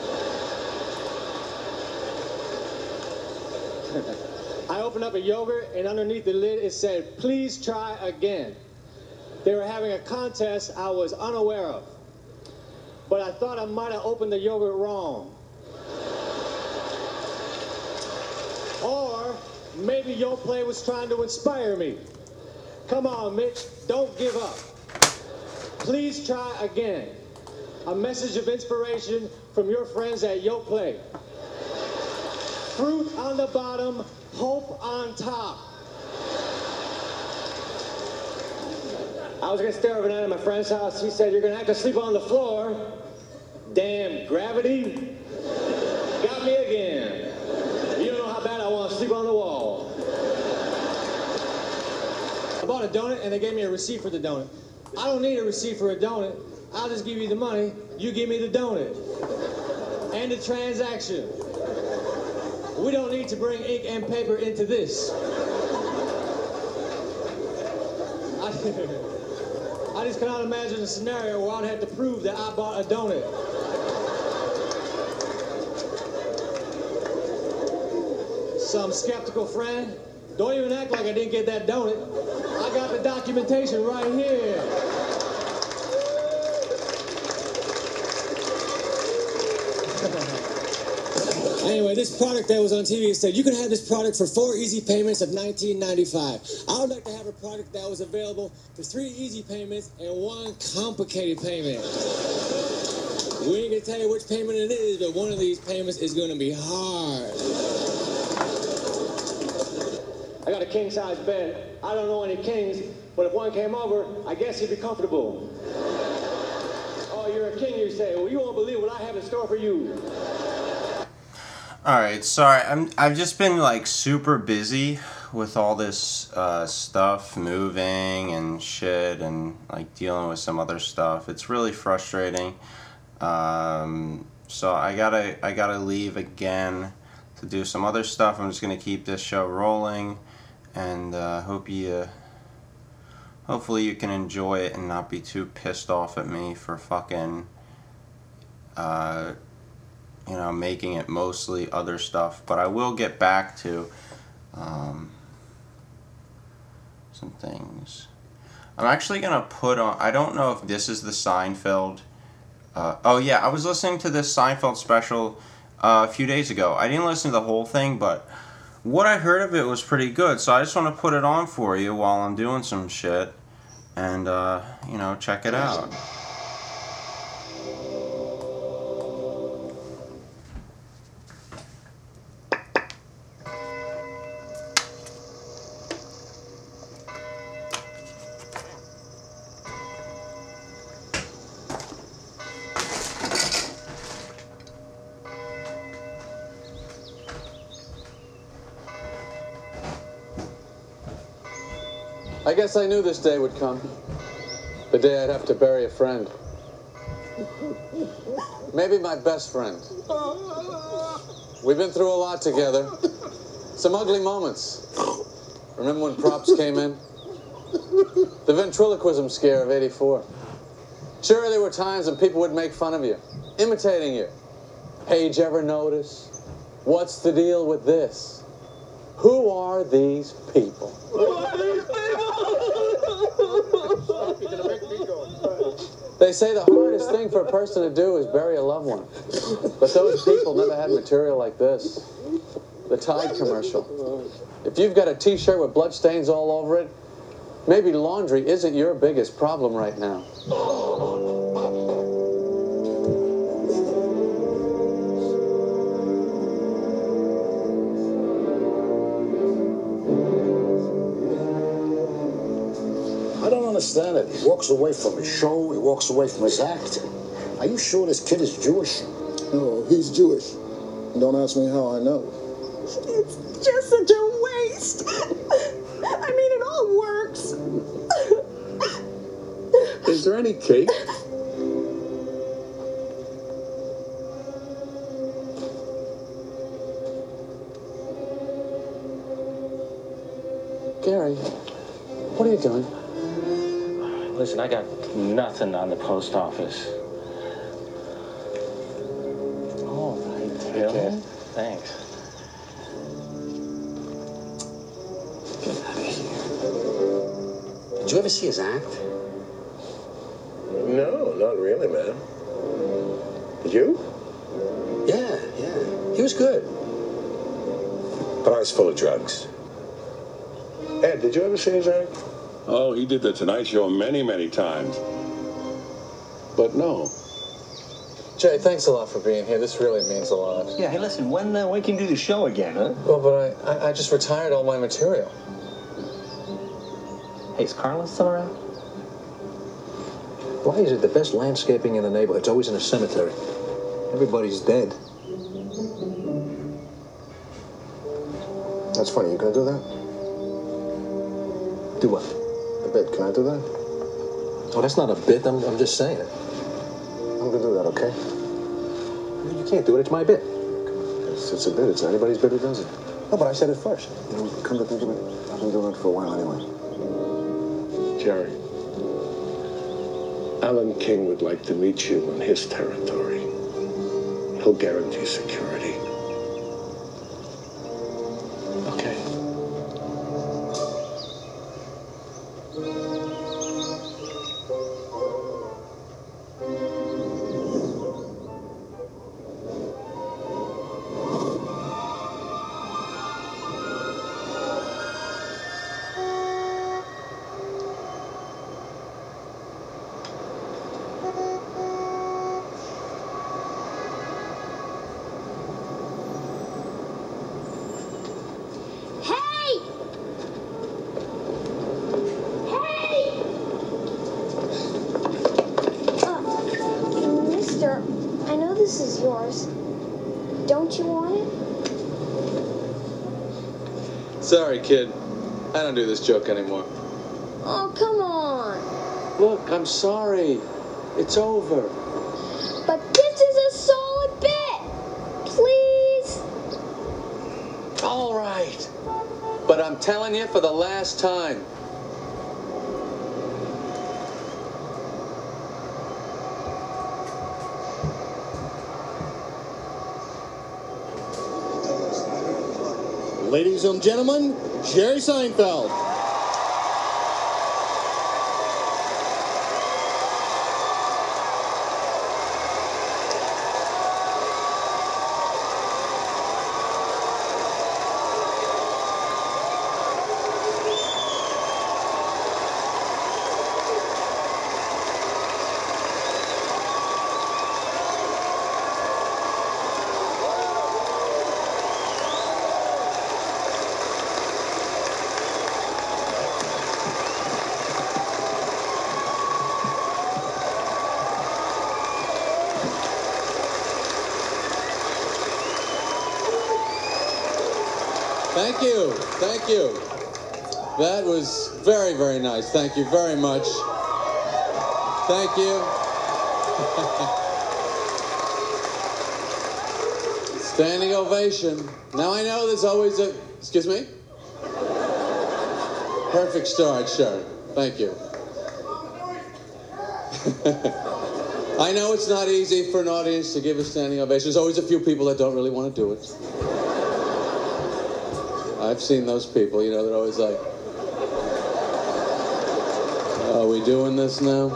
I opened up a yogurt, and underneath the lid it said, "Please try again." They were having a contest I was unaware of, but I thought I might have opened the yogurt wrong. Or maybe Yo Play was trying to inspire me. Come on, Mitch, don't give up. Please try again. A message of inspiration from your friends at Yo Play. Fruit on the bottom, hope on top. I was gonna stay overnight at my friend's house. He said, "You're gonna have to sleep on the floor." Damn gravity got me again. You don't know how bad I want to sleep on the wall. I bought a donut and they gave me a receipt for the donut. I don't need a receipt for a donut. I'll just give you the money. You give me the donut. And the transaction. We don't need to bring ink and paper into this. I just cannot imagine a scenario where I'd have to prove that I bought a donut. Some skeptical friend, don't even act like I didn't get that donut. I got the documentation right here. Anyway, this product that was on TV said you can have this product for 4 easy payments of $19.95. I would like to have a product that was available for 3 easy payments and 1 complicated payment. We ain't gonna tell you which payment it is, but one of these payments is gonna be hard. I got a king-size bed. I don't know any kings, but if one came over, I guess he'd be comfortable. Oh, you're a king, you say. Well, you won't believe what I have in store for you. Alright, sorry, I've just been like super busy with all this stuff, moving and shit, and like dealing with some other stuff. It's really frustrating. So I gotta leave again to do some other stuff. I'm just gonna keep this show rolling, and hopefully you can enjoy it and not be too pissed off at me for fucking making it mostly other stuff. But I will get back to some things. I'm actually gonna put on, I don't know if this is the Seinfeld, oh yeah, I was listening to this Seinfeld special a few days ago. I didn't listen to the whole thing, but what I heard of it was pretty good, so I just want to put it on for you while I'm doing some shit, and check it out. I guess I knew this day would come. The day I'd have to bury a friend. Maybe my best friend. We've been through a lot together. Some ugly moments. Remember when props came in? The ventriloquism scare of '84. Sure, there were times when people would make fun of you, imitating you. Page ever notice? What's the deal with this? Who are these people? Who are these people? They say the hardest thing for a person to do is bury a loved one. But those people never had material like this. The Tide commercial. If you've got a t-shirt with bloodstains all over it, maybe laundry isn't your biggest problem right now. I don't understand it. He walks away from his show. He walks away from his act. Are you sure this kid is Jewish? No, he's Jewish. Don't ask me how I know. It's just such a waste. I mean, it all works. Is there any cake? Gary, what are you doing? Listen, I got nothing on the post office. All right, Bill. Okay. Thanks. Get out of here. Did you ever see his act? No, not really, man. Did you? Yeah. He was good. But I was full of drugs. Ed, did you ever see his act? Oh, he did the Tonight Show many, many times. But no. Jay, thanks a lot for being here. This really means a lot. Yeah, hey, listen, when can you do the show again, huh? Well, but I just retired all my material. Hey, is Carla still around? Why is it the best landscaping in the neighborhood? It's always in a cemetery. Everybody's dead. That's funny. You gonna do that? Do what? A bit. Can I do that? Well, that's not a bit. I'm just saying it. I'm gonna do that, okay? You can't do it. It's my bit. It's a bit. It's anybody's bit who does it. No, but I said it first. You know, come to think of it, I've been doing it for a while anyway. Jerry, Alan King would like to meet you on his territory. He'll guarantee security. Okay. Mister, I know this is yours. Don't you want it? Sorry, kid. I don't do this joke anymore. Oh, come on. Look, I'm sorry. It's over. But this is a solid bit. Please. All right. But I'm telling you for the last time. Ladies and gentlemen, Jerry Seinfeld. Thank you. Thank you. That was very, very nice. Thank you very much. Thank you. Standing ovation. Now I know there's always a... Excuse me? Perfect start, sure. Thank you. I know it's not easy for an audience to give a standing ovation. There's always a few people that don't really want to do it. I've seen those people, you know, they're always like, are we doing this now?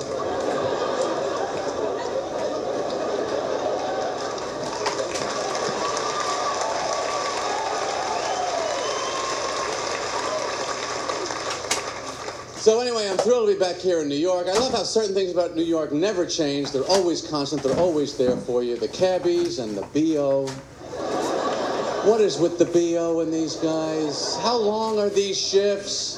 So anyway, I'm thrilled to be back here in New York. I love how certain things about New York never change. They're always constant. They're always there for you. The cabbies and the B.O. What is with the B.O. and these guys? How long are these shifts?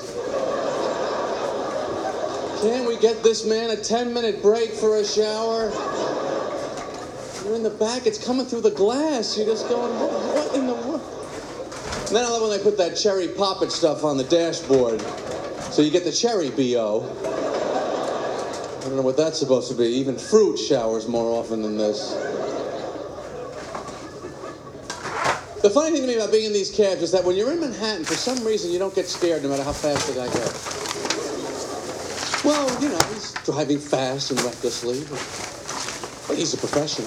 Can't we get this man a 10-minute break for a shower? You're in the back. It's coming through the glass. You're just going, what in the world? And then I love when they put that cherry poppet stuff on the dashboard. So you get the cherry B.O. I don't know what that's supposed to be. Even fruit showers more often than this. The funny thing to me about being in these cabs is that when you're in Manhattan, for some reason you don't get scared no matter how fast the guy goes. Well, you know, he's driving fast and recklessly. But he's a professional.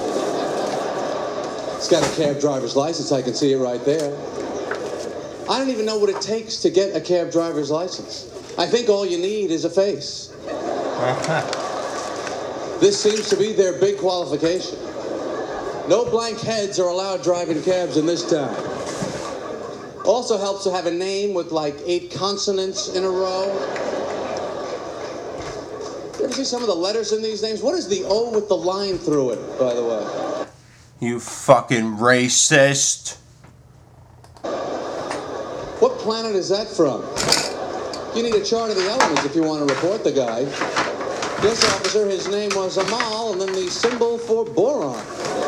He's got a cab driver's license. I can see it right there. I don't even know what it takes to get a cab driver's license. I think all you need is a face. This seems to be their big qualification. No blank heads are allowed driving cabs in this town. Also helps to have a name with like 8 consonants in a row. You ever see some of the letters in these names? What is the O with the line through it, by the way? You fucking racist. What planet is that from? You need a chart of the elements if you want to report the guy. Yes, officer, his name was Amal, and then the symbol for boron.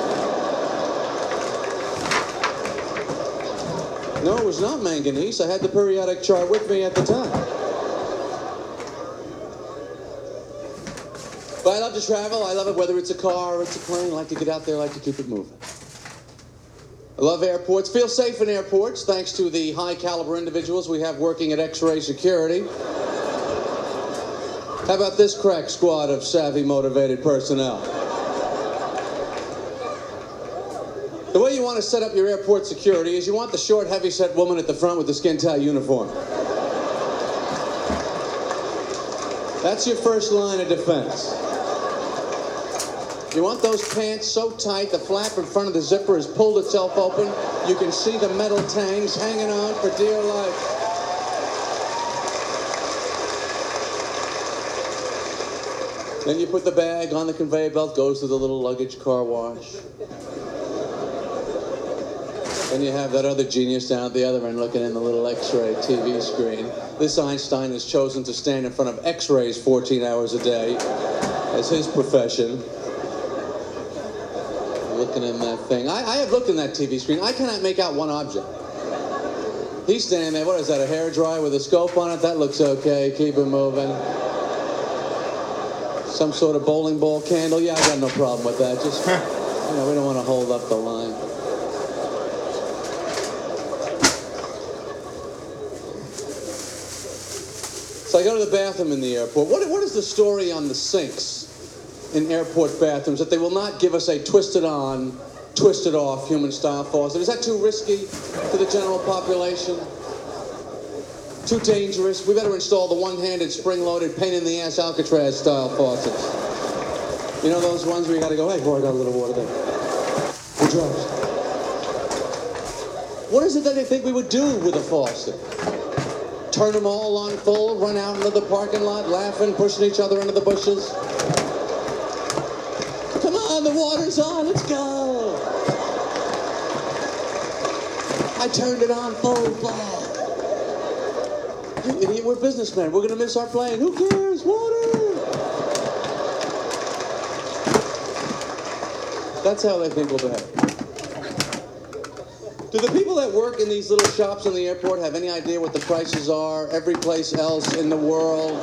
No, it was not manganese. I had the periodic chart with me at the time. But I love to travel. I love it whether it's a car or it's a plane. I like to get out there. I like to keep it moving. I love airports. Feel safe in airports thanks to the high-caliber individuals we have working at X-Ray Security. How about this crack squad of savvy, motivated personnel? The way you want to set up your airport security is you want the short, heavy-set woman at the front with the skin-tight uniform. That's your first line of defense. You want those pants so tight the flap in front of the zipper has pulled itself open. You can see the metal tangs hanging on for dear life. Then you put the bag on the conveyor belt, goes to the little luggage car wash. Then you have that other genius down at the other end looking in the little X-ray TV screen. This Einstein has chosen to stand in front of X-rays 14 hours a day as his profession. Looking in that thing. I have looked in that TV screen. I cannot make out one object. He's standing there. What is that, a hairdryer with a scope on it? That looks okay. Keep it moving. Some sort of bowling ball candle. Yeah, I got no problem with that. Just, you know, we don't want to hold up the line. So I go to the bathroom in the airport. What is the story on the sinks in airport bathrooms that they will not give us a twisted on, twisted off human-style faucet? Is that too risky to the general population? Too dangerous? We better install the one-handed, spring-loaded, pain-in-the-ass Alcatraz-style faucets. You know those ones where you gotta go, hey, boy, I got a little water there. We're dropped. What is it that they think we would do with a faucet? Turn them all on full, run out into the parking lot, laughing, pushing each other into the bushes? Come on, the water's on, let's go! I turned it on full blast. You idiot, we're businessmen. We're gonna miss our plane. Who cares? Water! That's how they think we'll behave. Do the people that work in these little shops in the airport have any idea what the prices are every place else in the world?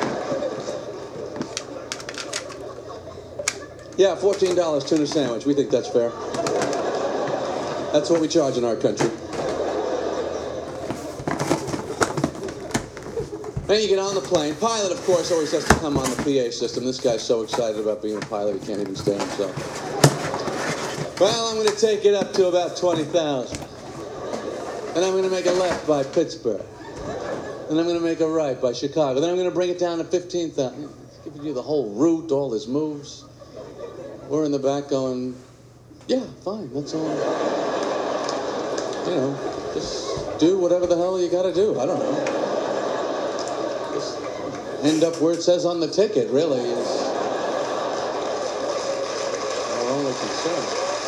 Yeah, $14 tuna sandwich. We think that's fair. That's what we charge in our country. Then you get on the plane. Pilot, of course, always has to come on the PA system. This guy's so excited about being a pilot, he can't even stand himself. Well, I'm going to take it up to about 20,000. Then I'm going to make a left by Pittsburgh. Then I'm going to make a right by Chicago. Then I'm going to bring it down to 15,000. Giving you the whole route, all his moves. We're in the back going, yeah, fine, that's all. You know, just do whatever the hell you got to do. I don't know. Just end up where it says on the ticket, really, is our only concern.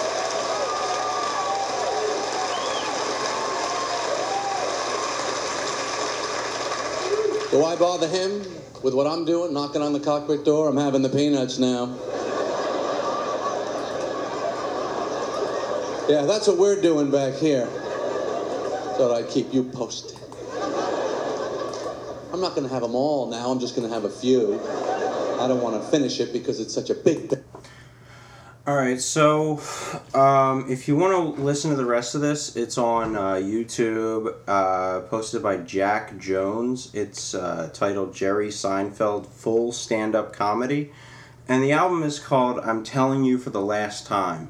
Do I bother him with what I'm doing, knocking on the cockpit door? I'm having the peanuts now. Yeah, that's what we're doing back here. Thought I'd keep you posted. I'm not going to have them all now. I'm just going to have a few. I don't want to finish it because it's such a big thing. Alright, so if you want to listen to the rest of this, it's on YouTube, posted by Jack Jones. It's titled Jerry Seinfeld Full Stand-Up Comedy. And the album is called I'm Telling You for the Last Time.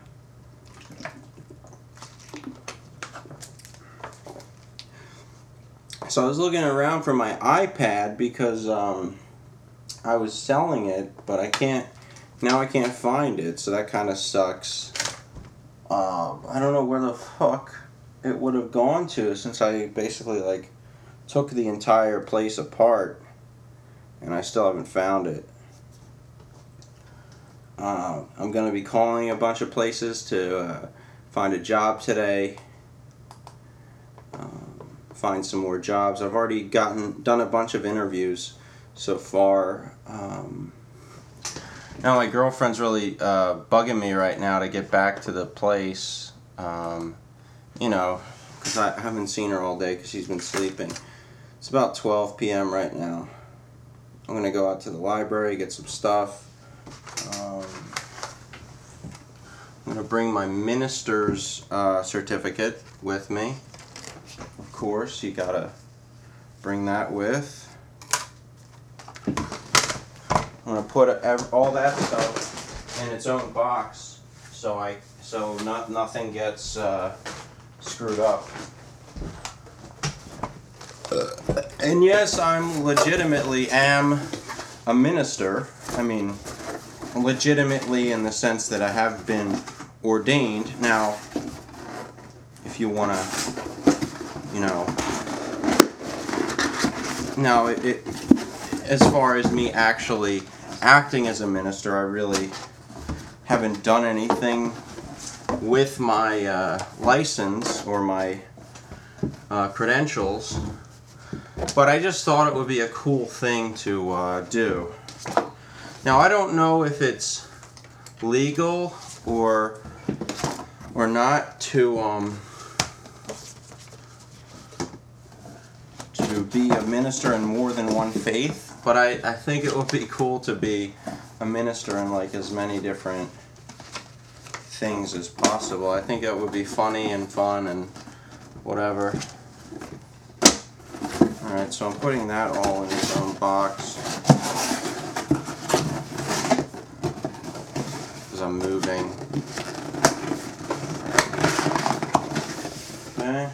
So I was looking around for my iPad because I was selling it, but I can't find it, so that kind of sucks. I don't know where the fuck it would have gone to since I basically like took the entire place apart and I still haven't found it. I'm going to be calling a bunch of places to find a job today. Find some more jobs. I've already done a bunch of interviews so far. Now my girlfriend's really bugging me right now to get back to the place, you know, because I haven't seen her all day because she's been sleeping. It's about 12 p.m. right now. I'm going to go out to the library, get some stuff. I'm going to bring my minister's certificate with me. Of course, you got to bring that with. I'm going to put all that stuff in its own box so nothing gets screwed up. And yes, I'm legitimately am a minister. I mean, legitimately in the sense that I have been ordained. Now, if you want to, you know, now as far as me actually acting as a minister, I really haven't done anything with my license or my credentials, but I just thought it would be a cool thing to do. Now, I don't know if it's legal or not to be a minister in more than one faith, but I think it would be cool to be a minister in like as many different things as possible. I think it would be funny and fun and whatever. Alright, so I'm putting that all in its own box because I'm moving. Okay.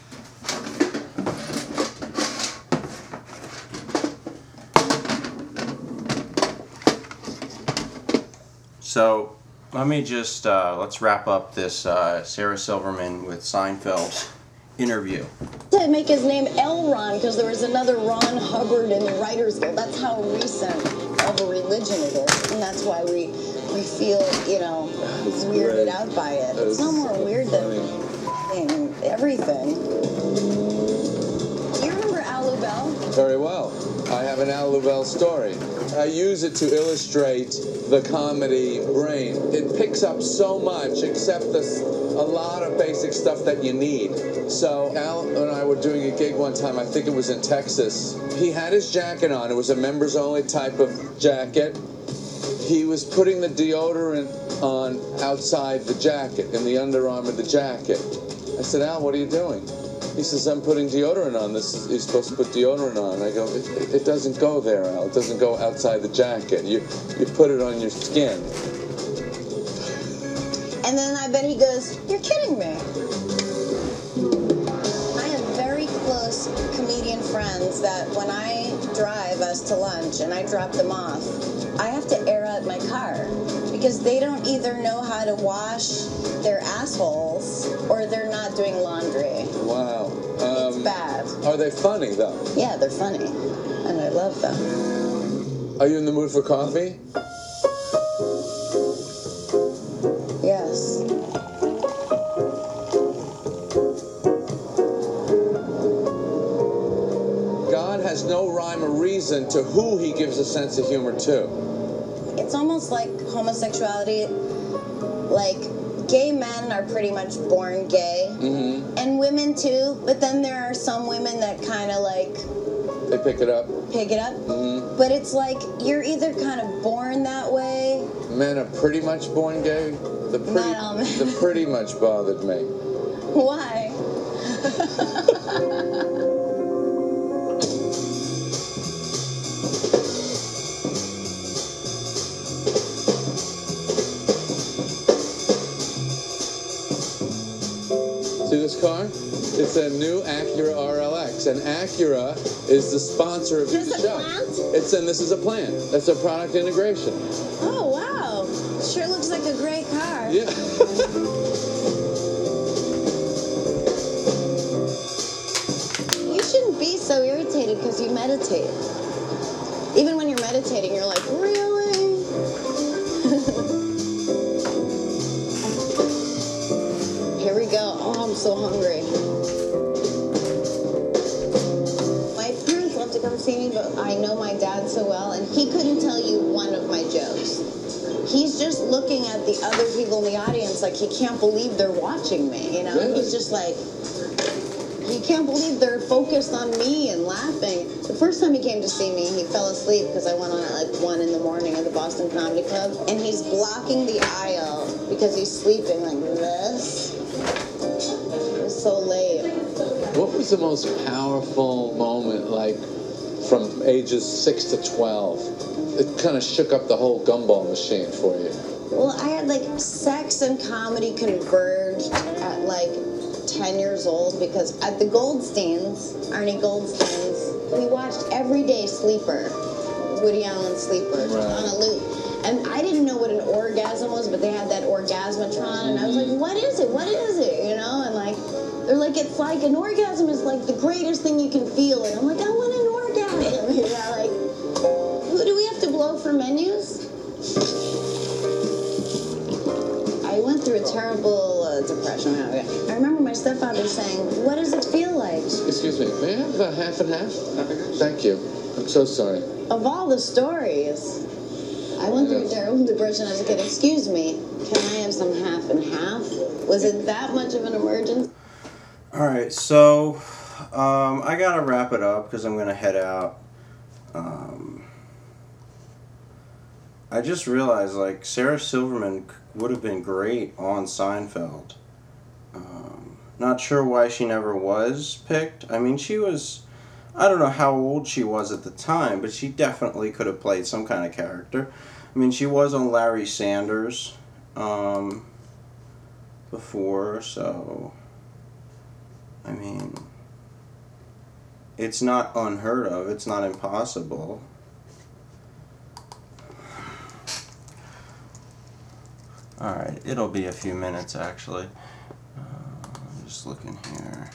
So let me just let's wrap up this Sarah Silverman with Seinfeld interview. To make his name L. Ron because there was another Ron Hubbard in the Writers Guild. That's how recent of a religion it is, and that's why we feel, you know, weirded out by it. It's no more weird than everything. You remember Al Lubell? Very well. I have an Al Lubell story. I use it to illustrate the comedy brain. It picks up so much, except a lot of basic stuff that you need. So Al and I were doing a gig one time, I think it was in Texas. He had his jacket on. It was a members only type of jacket. He was putting the deodorant on outside the jacket, in the underarm of the jacket. I said, Al, what are you doing? He says, I'm putting deodorant on. You're supposed to put deodorant on. I go, it doesn't go there, Al. It doesn't go outside the jacket. You put it on your skin. And then I bet he goes, you're kidding me. I have very close comedian friends that when I drive us to lunch and I drop them off, I have to air out my car because they don't either know how to wash their assholes or they're not doing laundry. Wow. It's bad. Are they funny, though? Yeah, they're funny. And I love them. Are you in the mood for coffee? Yes. God has no rhyme or reason to who he gives a sense of humor to. It's almost like homosexuality, like gay men are pretty much born gay, and women too, but then there are some women that kind of like... They pick it up. But it's like, you're either kind of born that way, men are pretty much born gay? Not all men. The pretty much bothered me. Why? See this car? It's a new Acura RLX, and Acura is the sponsor of This the a show. plant? And this is a plant. That's a product integration. Oh, wow. Sure looks like a great car. Yeah. You shouldn't be so irritated because you meditate. Even when you're meditating, you're like, really? Here we go. Oh, I'm so hungry. My parents love to come see me, but I know my dad so well, and he couldn't tell you one of my jokes. He's just looking at the other people in the audience like he can't believe they're watching me, you know? Really? He's just like, he can't believe they're focused on me and laughing. The first time he came to see me, he fell asleep because I went on at like 1 in the morning at the Boston Comedy Club, and he's blocking the aisle because he's sleeping like this. It was so late. What was the most powerful moment, like, from ages 6 to 12? It kind of shook up the whole gumball machine for you. Well, I had like sex and comedy converged at like 10 years old because at the Goldsteins, Arnie Goldsteins, we watched every day Sleeper, Woody Allen Sleeper, on a loop. And I didn't know what an orgasm was, but they had that orgasmatron, and I was like, what is it? What is it? You know, and like, they're like, it's like an orgasm is like the greatest thing you can feel. And I'm like, I want an orgasm. You know, like, who do we have to blow for menus? I went through a terrible depression. I remember my stepfather saying, what does it feel like? Excuse me, may I have a half and half? Thank you. I'm so sorry. Of all the stories, I went through a terrible depression as a kid. Excuse me, can I have some half and half? Was it that much of an emergency? Alright, so I gotta wrap it up because I'm gonna head out. I just realized, like, Sarah Silverman would have been great on Seinfeld. Not sure why she never was picked. I mean, she was, I don't know how old she was at the time, but she definitely could have played some kind of character. I mean, she was on Larry Sanders before, so, I mean, it's not unheard of. It's not impossible. Alright, it'll be a few minutes actually. I'm just looking here.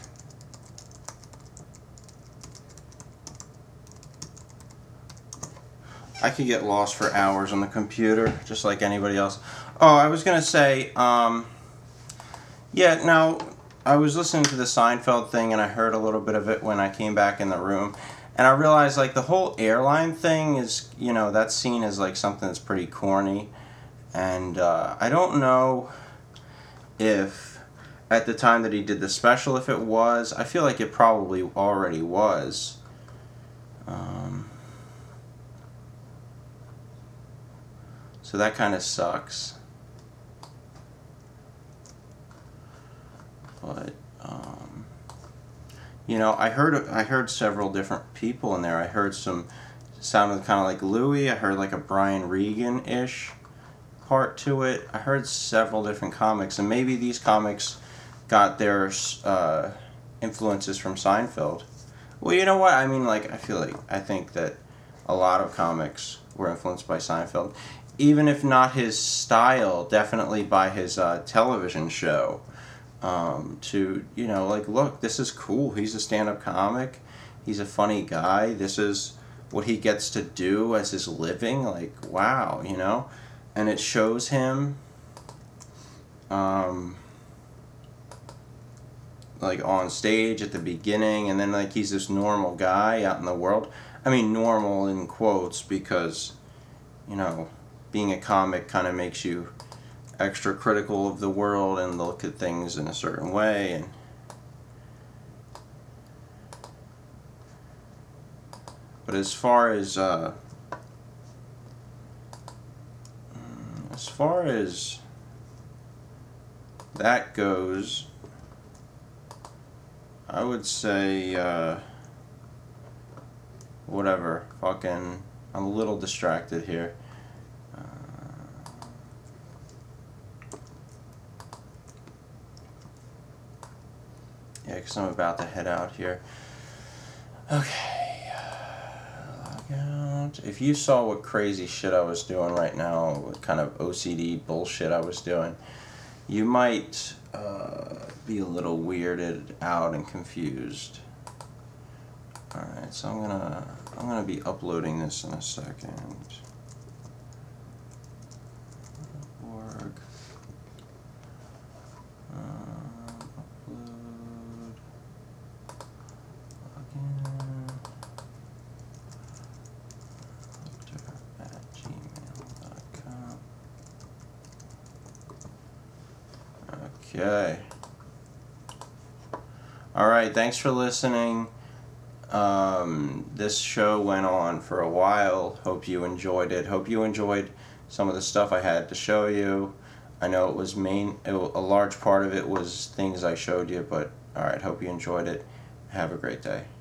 I could get lost for hours on the computer, just like anybody else. Oh, I was gonna say, yeah, now, I was listening to the Seinfeld thing and I heard a little bit of it when I came back in the room. And I realized, like, the whole airline thing is, you know, that scene is like something that's pretty corny. And I don't know if at the time that he did the special, if it was. I feel like it probably already was. So that kind of sucks. But you know, I heard several different people in there. I heard some sounded kind of like Louis. I heard like a Brian Regan-ish part to it. I heard several different comics, and maybe these comics got their influences from Seinfeld. Well, you know what? I mean, like, I think that a lot of comics were influenced by Seinfeld, even if not his style, definitely by his television show. To, you know, like, look, this is cool. He's a stand-up comic. He's a funny guy. This is what he gets to do as his living. Like, wow, you know? And it shows him, like, on stage at the beginning, and then, like, he's this normal guy out in the world. I mean, normal in quotes, because, you know, being a comic kind of makes you extra critical of the world and look at things in a certain way. And but as far as far as that goes, I would say, whatever, fucking, I'm a little distracted here. Yeah, because I'm about to head out here. Okay. Log out. If you saw what crazy shit I was doing right now, what kind of OCD bullshit I was doing, you might be a little weirded out and confused. Alright, so I'm gonna be uploading this in a second. Org. Upload. Login. Hunter@gmail.com. Okay. Alright, thanks for listening. This show went on for a while. Hope you enjoyed it. Hope you enjoyed some of the stuff I had to show you. I know it was a large part of it was things I showed you, but alright, hope you enjoyed it. Have a great day.